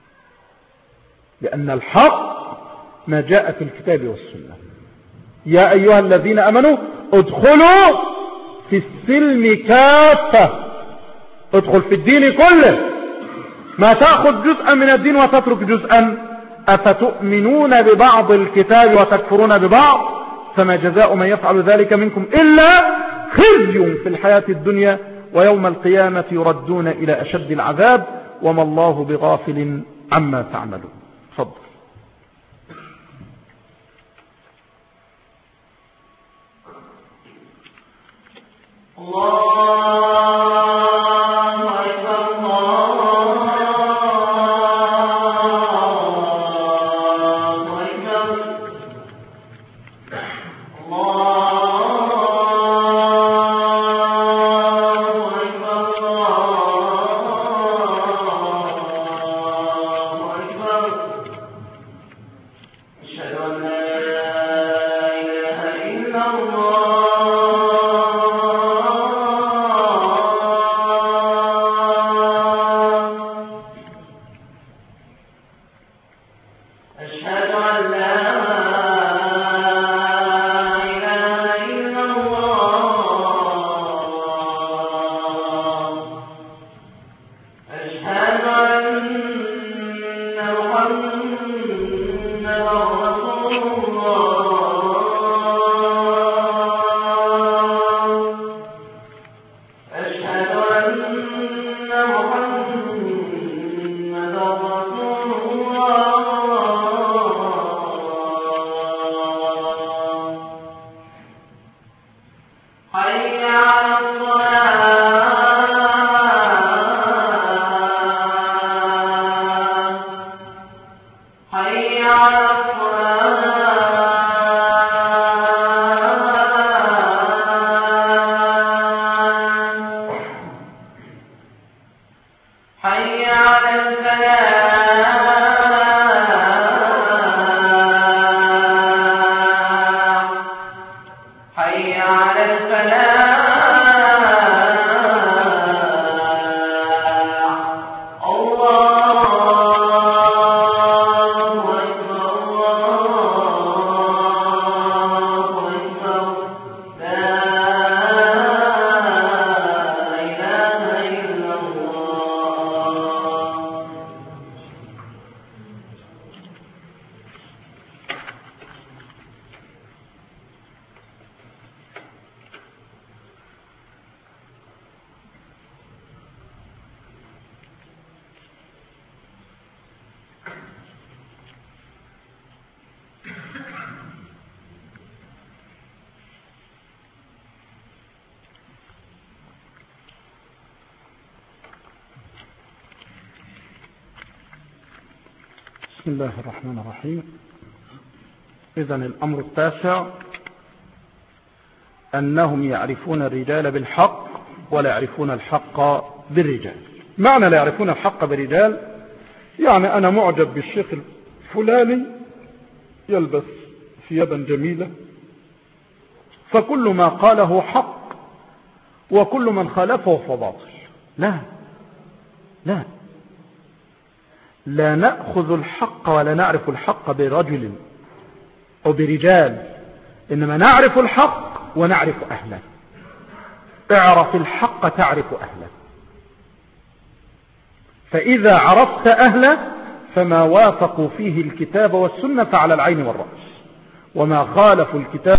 لأن الحق ما جاء في الكتاب والسنة. يا أيها الذين أمنوا ادخلوا في السلم كافة، ادخل في الدين كله، ما تأخذ جزءا من الدين وتترك جزءا. أفتؤمنون ببعض الكتاب وتكفرون ببعض، فما جزاء من يفعل ذلك منكم إلا خزي في الحياة الدنيا ويوم القيامة يردون إلى أشد العذاب وما الله بغافل عما تعملون. تفضل. بسم الله الرحمن الرحيم. إذن الأمر التاسع أنهم يعرفون الرجال بالحق ولا يعرفون الحق بالرجال. معنى لا يعرفون الحق بالرجال يعني أنا معجب بالشيخ الفلاني يلبس ثيابا جميلة فكل ما قاله حق وكل من خالفه فباطل. لا لا لا نأخذ الحق ولا نعرف الحق برجل أو برجال، إنما نعرف الحق ونعرف أهله. اعرف الحق تعرف أهله، فإذا عرفت أهله فما وافقوا فيه الكتاب والسنة فعلى العين والرأس، وما خالفوا الكتاب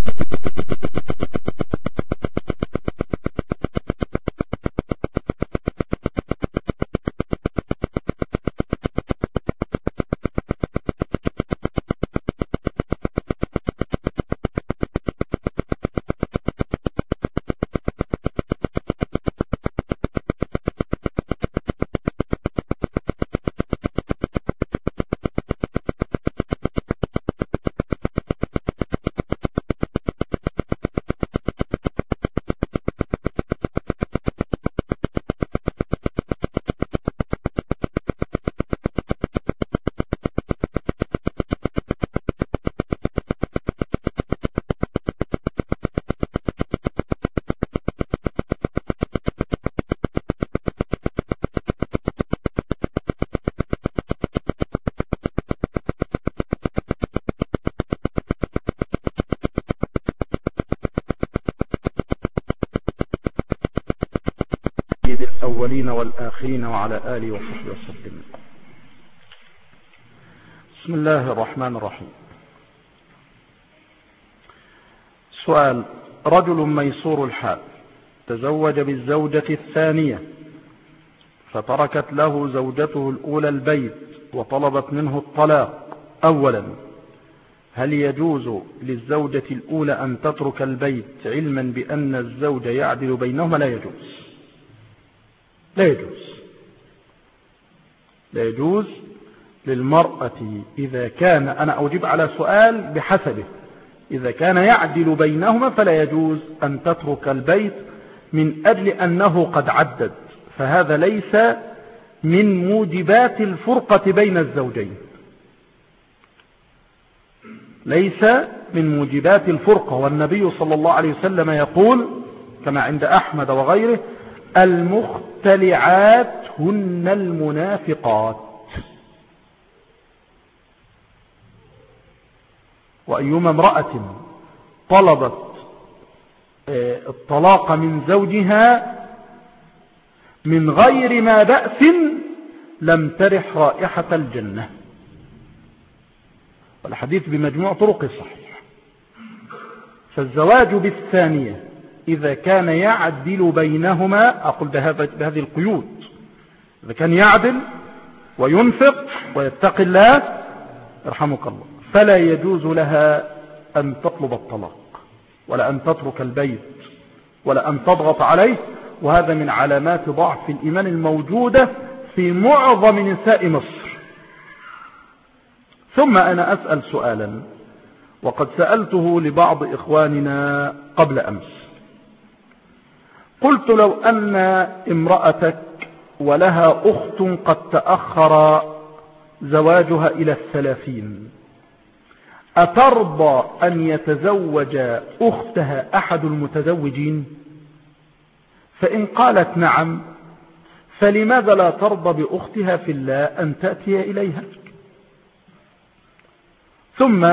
الأولين والآخرين وعلى آله وصحبه وسلم. بسم الله الرحمن الرحيم. سؤال: رجل ميسور الحال تزوج بالزوجة الثانية فتركت له زوجته الأولى البيت وطلبت منه الطلاق، أولا هل يجوز للزوجة الأولى أن تترك البيت علما بأن الزوج يعدل بينهما؟ لا يجوز، لا يجوز لا يجوز للمرأة إذا كان، أنا أجيب على سؤال بحسبه، إذا كان يعدل بينهما فلا يجوز أن تترك البيت من أجل أنه قد عدد، فهذا ليس من موجبات الفرقة بين الزوجين، ليس من موجبات الفرقة. والنبي صلى الله عليه وسلم يقول كما عند أحمد وغيره: المختلعات هن المنافقات. وأيما امرأة طلبت الطلاق من زوجها من غير ما بأس لم ترح رائحة الجنة. والحديث بمجموع طرق صحيح. فالزواج بالثانية إذا كان يعدل بينهما، أقول بهذه القيود، إذا كان يعدل وينفق ويتقي الله يرحمك الله، فلا يجوز لها أن تطلب الطلاق ولا أن تترك البيت ولا أن تضغط عليه. وهذا من علامات ضعف الإيمان الموجودة في معظم نساء مصر. ثم أنا أسأل سؤالا وقد سألته لبعض إخواننا قبل أمس، قلت: لو أن امرأتك ولها أخت قد تأخر زواجها إلى الثلاثين، أترضى أن يتزوج أختها أحد المتزوجين؟ فإن قالت نعم، فلماذا لا ترضى بأختها في الله أن تأتي إليها؟ ثم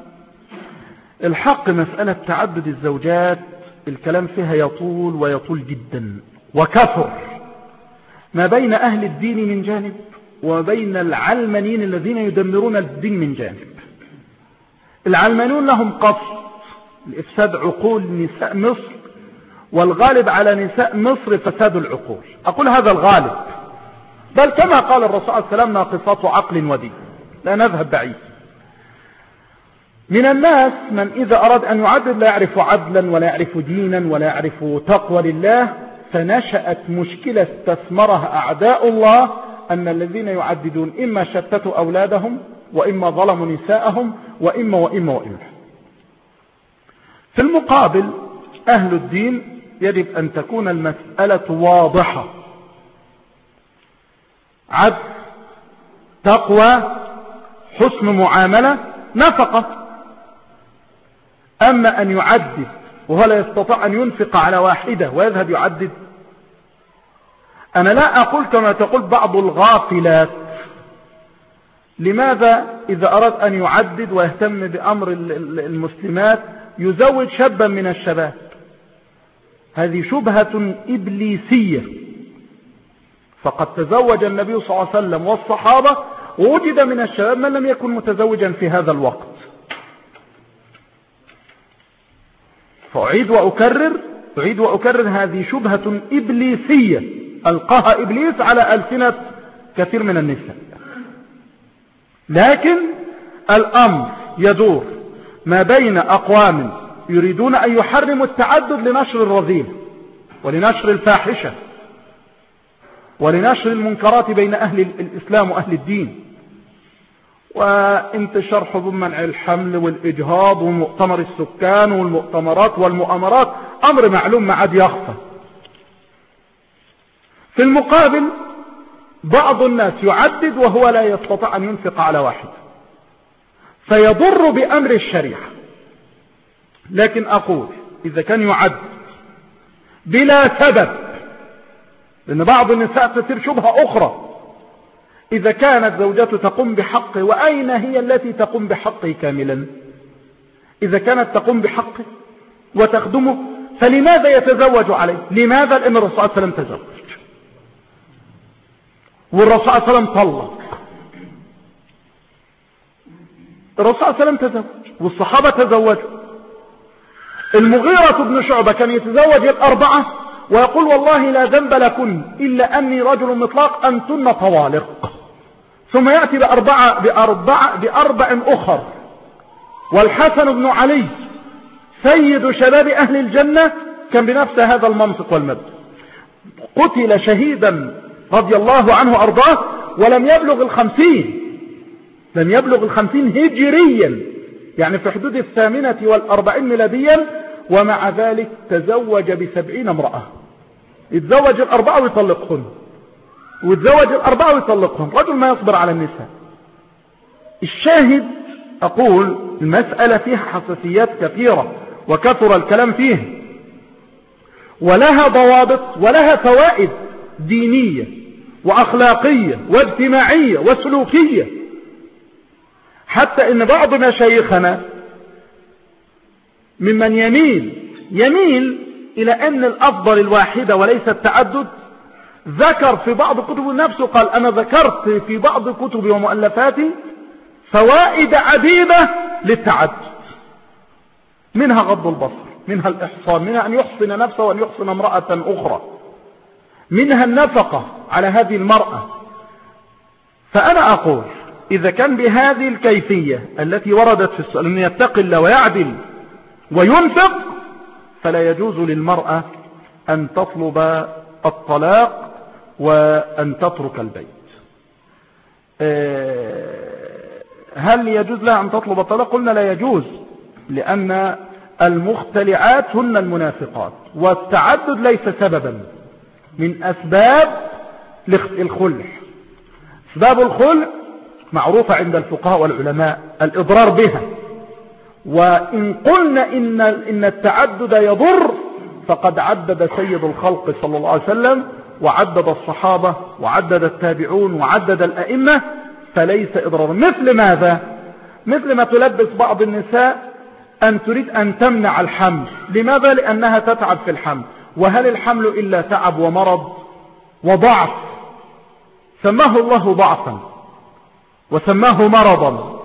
الحق مسألة تعدد الزوجات الكلام فيها يطول ويطول جدا، وكثر ما بين أهل الدين من جانب وبين العلمانيين الذين يدمرون الدين من جانب. العلمانيون لهم قصد لإفساد عقول نساء مصر، والغالب على نساء مصر فساد العقول. أقول هذا الغالب، بل كما قال الرسول صلى الله عليه وسلم: ناقصات عقل ودين. لا نذهب بعيد. من الناس من إذا أراد أن يعدد لا يعرف عدلا ولا يعرف دينا ولا يعرف تقوى لله، فنشأت مشكلة استثمرها أعداء الله، أن الذين يعددون إما شتتوا أولادهم وإما ظلموا نساءهم وإما وإما وإما. في المقابل أهل الدين يجب أن تكون المسألة واضحة: عدل، تقوى، حسن معاملة، نفقة. أما أن يعدد وهو لا يستطيع أن ينفق على واحدة ويذهب يعدد، أنا لا أقول كما تقول بعض الغافلات: لماذا إذا أراد أن يعدد ويهتم بأمر المسلمات يزوج شابا من الشباب؟ هذه شبهة إبليسية. فقد تزوج النبي صلى الله عليه وسلم والصحابة ووجد من الشباب من لم يكن متزوجا في هذا الوقت. فأعيد وأكرر أعيد وأكرر هذه شبهة إبليسية ألقاها إبليس على ألسنة كثير من النساء. لكن الأمر يدور ما بين أقوام يريدون أن يحرموا التعدد لنشر الرذيلة ولنشر الفاحشة ولنشر المنكرات بين أهل الإسلام وأهل الدين، وانتشار حظوظ منع الحمل والإجهاض ومؤتمر السكان والمؤتمرات والمؤامرات، أمر معلوم ما عاد يخفى. في المقابل بعض الناس يعدد وهو لا يستطيع أن ينفق على واحد، فيضر بأمر الشريعة. لكن أقول إذا كان يعدد بلا سبب، لأن بعض النساء تصير شبهة أخرى: إذا كانت زوجته تقوم بحقه، وأين هي التي تقوم بحقه كاملا؟ إذا كانت تقوم بحقه وتخدمه فلماذا يتزوج عليه؟ لماذا؟ لأن الرسول صلى الله عليه وسلم تزوج، والرسول صلى الله عليه وسلم طلق، الرسول صلى الله عليه وسلم تزوج والصحابة تزوجوا. المغيرة بن شعبة كان يتزوج الأربعة ويقول والله لا ذنب لكن إلا أني رجل مطلق أنتن طوالق، ثم يأتي بأربعة بأربعة بأربع أخر، والحسن بن علي سيد شباب أهل الجنة كان بنفس هذا المنطق والمبدأ، قتل شهيدا رضي الله عنه أرضاه ولم يبلغ الخمسين، لم يبلغ الخمسين هجريا، يعني في حدود الثامنة والأربعين ميلاديا، ومع ذلك تزوج بسبعين امرأة، يتزوج الأربعة ويطلقهن، ويتزوج الأربعة ويطلقهن، رجل ما يصبر على النساء. الشاهد أقول المسألة فيها حساسيات كثيرة وكثر الكلام فيه، ولها ضوابط ولها فوائد دينية وأخلاقية واجتماعية وسلوكية، حتى إن بعض مشايخنا ممن يميل يميل إلى أن الأفضل الواحدة وليس التعدد، ذكر في بعض كتب نفسه، قال أنا ذكرت في بعض كتبي ومؤلفاتي فوائد عديدة للتعدد، منها غض البصر، منها الإحصان، منها أن يحصن نفسه وأن يحصن امرأة أخرى، منها النفقة على هذه المرأة. فأنا أقول إذا كان بهذه الكيفية التي وردت في السؤال أن يتقي الله ويعدل وينفق، فلا يجوز للمرأة أن تطلب الطلاق وأن تترك البيت. هل يجوز لها أن تطلب الطلاق؟ قلنا لا يجوز، لأن المختلعات هن المنافقات، والتعدد ليس سببا من أسباب الخلع. أسباب الخلع معروفة عند الفقهاء والعلماء، الإضرار بها، وإن قلنا إن, إن التعدد يضر فقد عدد سيد الخلق صلى الله عليه وسلم، وعدد الصحابة، وعدد التابعون، وعدد الأئمة، فليس إضرار. مثل ماذا؟ مثل ما تلبس بعض النساء أن تريد أن تمنع الحمل. لماذا؟ لأنها تتعب في الحمل، وهل الحمل إلا تعب ومرض وضعف؟ سماه الله ضعفا، وسماه مرضا،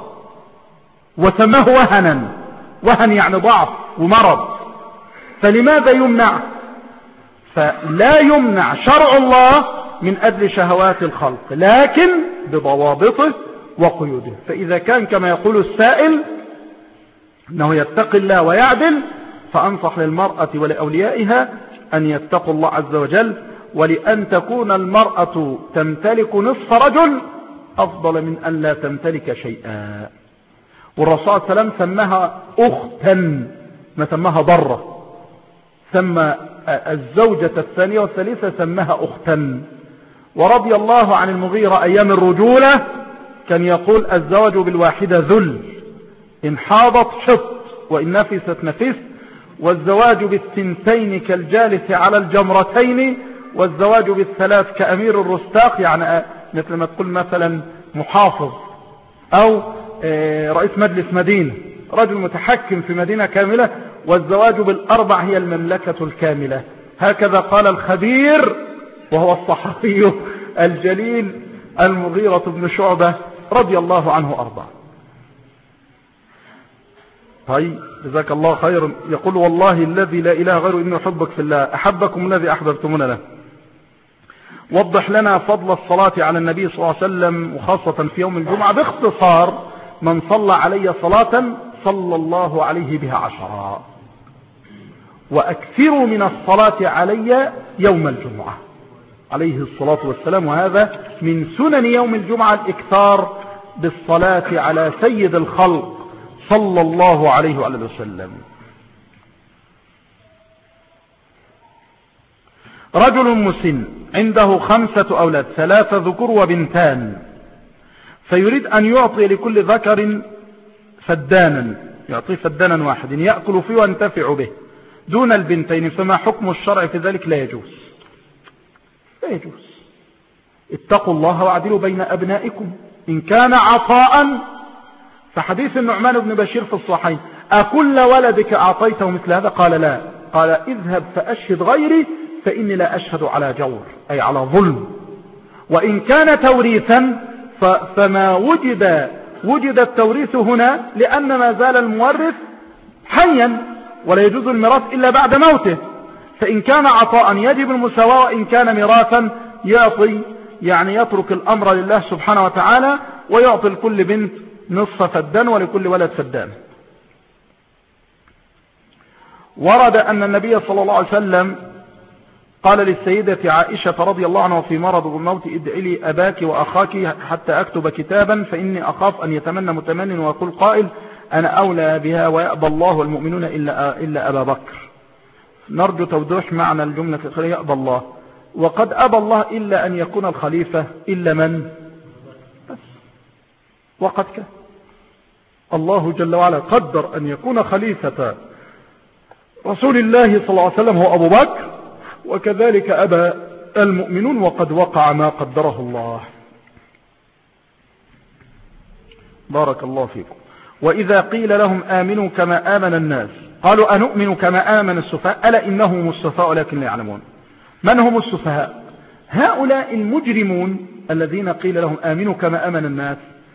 وسماه وهنا. وهن يعني ضعف ومرض، فلماذا يمنع؟ فلا يمنع شرع الله من أجل شهوات الخلق، لكن بضوابطه وقيوده. فإذا كان كما يقول السائل أنه يتقي الله ويعدل، فأنصح للمرأة ولأوليائها أن يتقوا الله عز وجل، ولأن تكون المرأة تمتلك نصف رجل أفضل من أن لا تمتلك شيئا. والرسول صلى الله عليه وسلم سماها أختا، ما سماها ضرة، سمى الزوجة الثانية والثالثة سماها أختا. ورضي الله عن المغيرة أيام الرجولة كان يقول الزواج بالواحدة ذل، إن حاضت حط وإن نفست نفست، والزواج بالثنتين كالجالس على الجمرتين، والزواج بالثلاث كأمير الرستاق، يعني مثل ما تقول مثلا محافظ أو رئيس مجلس مدينة، رجل متحكم في مدينة كاملة، والزواج بالأربع هي المملكة الكاملة. هكذا قال الخبير وهو الصحابي الجليل المغيرة بن شعبة رضي الله عنه أرضاه. طيب جزاك الله خير. يقول والله الذي لا إله غيره إني أحبك في الله، أحبكم الذي أحببتمنا له. وضح لنا فضل الصلاة على النبي صلى الله عليه وسلم، وخاصة في يوم الجمعة باختصار. من صلى علي صلاة صلى الله عليه بها عشرا، وأكثروا من الصلاة علي يوم الجمعة عليه الصلاة والسلام. وهذا من سنن يوم الجمعة الإكثار بالصلاة على سيد الخلق صلى الله عليه وآله وسلم. رجل مسن عنده خمسة أولاد، ثلاثة ذكور وبنتان، فيريد أن يعطي لكل ذكر فدانا، يعطي فدانا واحد يأكل فيه وينتفع به دون البنتين، فما حكم الشرع في ذلك؟ لا يجوز، لا يجوز. اتقوا الله واعدلوا بين أبنائكم إن كان عطاء. فحديث النعمان بن بشير في الصحيحين أكل ولدك أعطيته مثل هذا؟ قال لا. قال اذهب فأشهد غيري فإني لا أشهد على جور، أي على ظلم. وإن كان توريثا فما وجد وجد التوريث هنا لأن ما زال المورث حيا، ولا يجوز الميراث إلا بعد موته. فإن كان عطاء يجب المساواة، وإن كان ميراثا يعطي يعني يترك الأمر لله سبحانه وتعالى ويعطي لكل بنت نصف فدان ولكل ولد فدان. ورد أن النبي صلى الله عليه وسلم قال للسيدة عائشة رضي الله عنها في مرض الموت: ادعي لي أباك وأخاك حتى أكتب كتابا، فإني أخاف أن يتمنى متمن ويقول قائل أنا أولى بها ويأبى الله والمؤمنون إلا, إلا أبا بكر. نرجو توضيح معنى الجملة الأخيرة يأبى الله، وقد أبى الله إلا أن يكون الخليفة إلا من بس، وقد كان الله جل وعلا قدر أن يكون خليفة رسول الله صلى الله عليه وسلم هو أبو بكر، وكذلك أبى المؤمنون وقد وقع ما قدره الله. بارك الله فيكم. وإذا قيل لهم آمنوا كما آمن الناس قالوا أنؤمن كما آمن السفهاء ألا إنهم السفهاء ولكن لا يعلمون. من هم السفهاء؟ هؤلاء المجرمون الذين قيل لهم آمنوا كما آمن الناس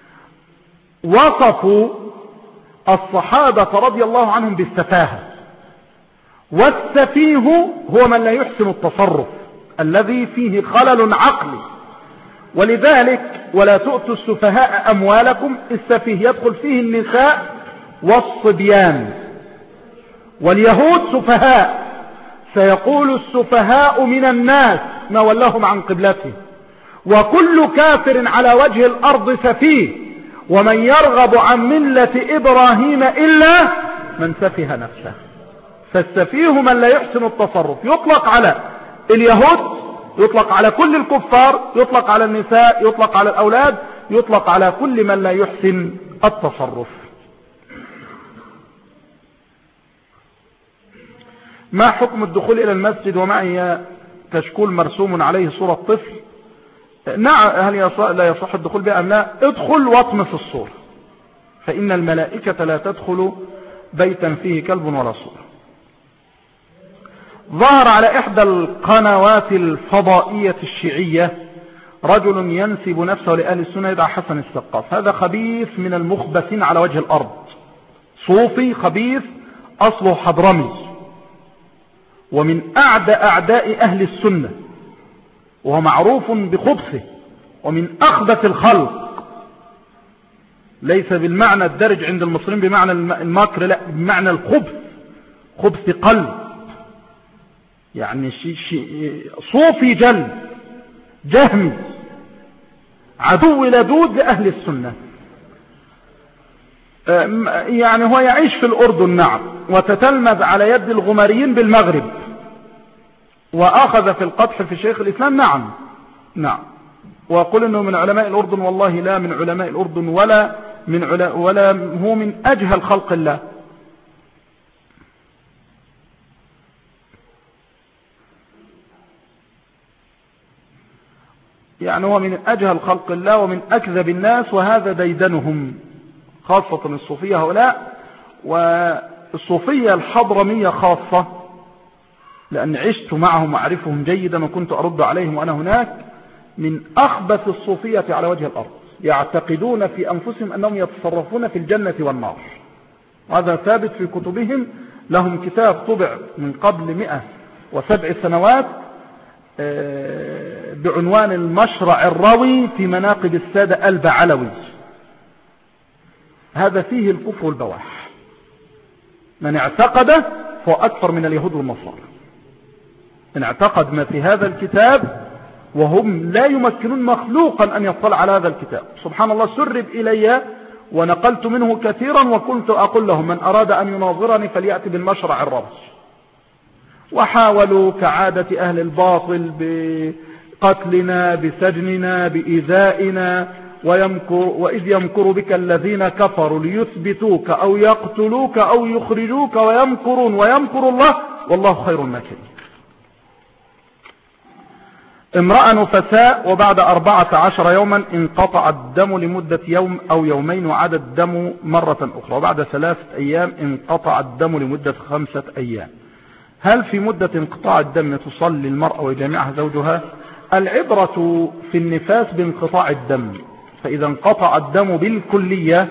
وصفوا الصحابة رضي الله عنهم بالسفاهة، والسفيه هو من لا يحسن التصرف الذي فيه خلل عقلي. ولذلك ولا تؤتوا السفهاء أموالكم، السفيه يدخل فيه النساء والصبيان. واليهود سفهاء، سيقول السفهاء من الناس ما ولاهم عن قبلته، وكل كافر على وجه الأرض سفيه، ومن يرغب عن ملة إبراهيم إلا من سفه نفسه. فالسفيه من لا يحسن التصرف، يطلق على اليهود، يطلق على كل الكفار، يطلق على النساء، يطلق على الأولاد، يطلق على كل من لا يحسن التصرف. ما حكم الدخول إلى المسجد ومعي كشكول مرسوم عليه صورة طفل؟ نعم، هل يصح لا يصح الدخول بها أم لا؟ ادخل واطمس الصورة، فإن الملائكة لا تدخل بيتا فيه كلب ولا صورة. ظهر على إحدى القنوات الفضائية الشيعية رجل ينسب نفسه لأهل السنة يدعى حسن السقاف. هذا خبيث من المخبثين على وجه الأرض، صوفي خبيث أصله حضرمي، ومن أعدى أعداء أهل السنة، وهو معروف بخبثه، ومن أخبث الخلق، ليس بالمعنى الدرج عند المصريين بمعنى المكر، لا، بمعنى الخبث، خبث قلب، يعني شي شي صوفي جل جهمي عدو لدود لأهل السنة. يعني هو يعيش في الأردن، نعم، وتتلمذ على يد الغماريين بالمغرب، وأخذ في القدح في شيخ الإسلام، نعم نعم، وأقول أنه من علماء الأردن، والله لا من علماء الأردن ولا من علا ولا هو من أجهل خلق الله. يعني هو من أجهل خلق الله ومن أكذب الناس، وهذا ديدنهم، خاصة الصوفية هؤلاء، والصوفية الحضرمية خاصة، لأن عشت معهم وأعرفهم جيدا وكنت أرد عليهم وأنا هناك، من أخبث الصوفية على وجه الأرض. يعتقدون في أنفسهم أنهم يتصرفون في الجنة والنار، وهذا ثابت في كتبهم. لهم كتاب طبع من قبل مئة وسبع سنوات بعنوان المشرع الروي في مناقب السادة البعلوي. هذا فيه الكفر والبواح، من اعتقده فهو أكثر من اليهود والنصارى، من اعتقد ما في هذا الكتاب، وهم لا يمكنون مخلوقا أن يطلع على هذا الكتاب. سبحان الله، سرب إلي ونقلت منه كثيرا، وكنت أقول لهم من أراد أن يناظرني فليأتي بالمشرع الروي. وحاولوا كعادة أهل الباطل بقتلنا، بسجننا، بإيذائنا، ويمكر وإذ يمكر بك الذين كفروا ليثبتوك أو يقتلوك أو يخرجوك ويمكرون ويمكر الله والله خير الماكرين. امرأة نفساء وبعد أربعة عشر يوما انقطع الدم لمدة يوم أو يومين وعاد الدم مرة أخرى، وبعد ثلاثة أيام انقطع الدم لمدة خمسة أيام. هل في مدة انقطاع الدم تصلي المرأة ويجامعها زوجها؟ العبرة في النفاس بانقطاع الدم، فإذا انقطع الدم بالكلية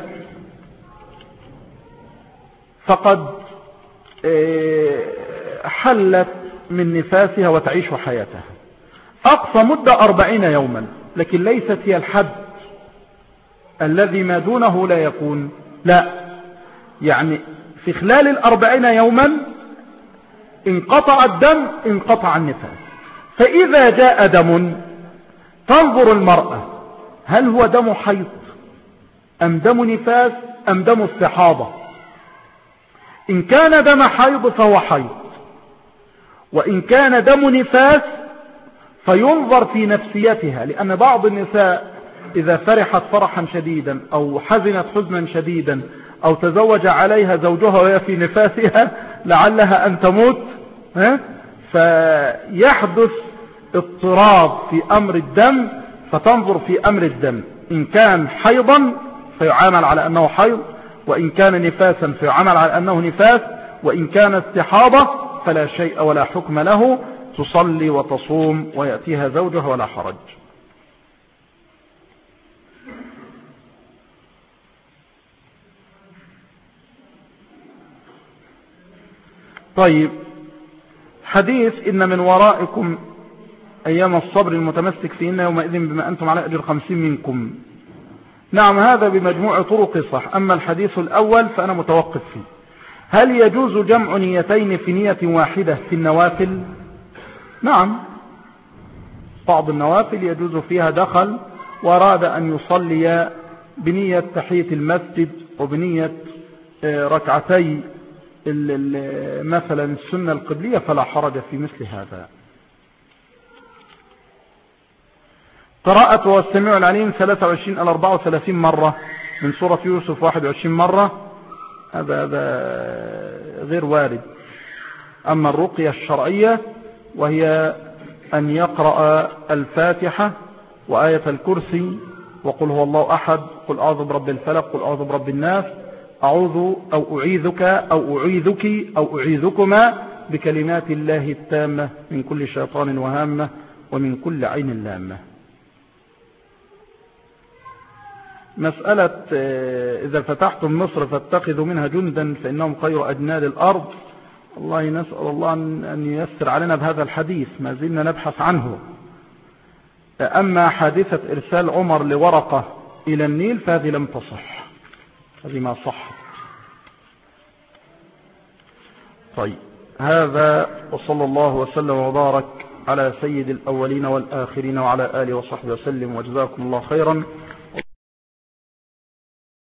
فقد حلت من نفاسها وتعيش حياتها. أقصى مدة أربعين يوما، لكن ليست هي الحد الذي ما دونه لا يكون، لا، يعني في خلال الأربعين يوما انقطع الدم انقطع النفاس. فإذا جاء دم تنظر المرأة هل هو دم حيض أم دم نفاس أم دم استحاضة. إن كان دم حيض فهو حيض، وإن كان دم نفاس فينظر في نفسيتها، لأن بعض النساء إذا فرحت فرحا شديدا أو حزنت حزنا شديدا أو تزوج عليها زوجها وهي في نفاسها لعلها أن تموت، فيحدث اضطراب في أمر الدم، فتنظر في أمر الدم، إن كان حيضا فيعامل على أنه حيض، وإن كان نفاسا فيعامل على أنه نفاس، وإن كان استحاضة فلا شيء ولا حكم له، تصلي وتصوم ويأتيها زوجها ولا حرج. طيب، حديث إن من ورائكم أيام الصبر المتمسك فيهن يومئذ بما أنتم على أجر خمسين منكم. نعم، هذا بمجموع طرق صح. أما الحديث الأول فأنا متوقف فيه. هل يجوز جمع نيتين في نية واحدة في النوافل؟ نعم، بعض النوافل يجوز فيها دخل وأراد أن يصلي بنية تحية المسجد وبنية ركعتي مثلا السنة القبلية فلا حرج في مثل هذا. قراءة والسميع العليم ثلاثة وعشرين إلى أربعة وثلاثين مرة من سورة يوسف واحد وعشرين مرة، هذا غير وارد. أما الرقية الشرعية وهي أن يقرأ الفاتحة وآية الكرسي وقل هو الله أحد، قل أعوذ برب الفلق، قل أعوذ برب الناس، أعوذ أو أعيذك أو أعيذك أو أعيذكما بكلمات الله التامة من كل شيطان وهامة ومن كل عين لامة. مسألة إذا فتحتم مصر فاتخذوا منها جندا فإنهم خير أجناد الأرض، الله نسأل الله أن ييسر علينا بهذا الحديث، ما زلنا نبحث عنه. أما حادثة إرسال عمر لورقة إلى النيل فهذه لم تصح، هذه ما صحت. طيب، هذا وصلى الله وسلم وبارك على سيد الأولين والآخرين وعلى آله وصحبه وسلم، وجزاكم الله خيرا.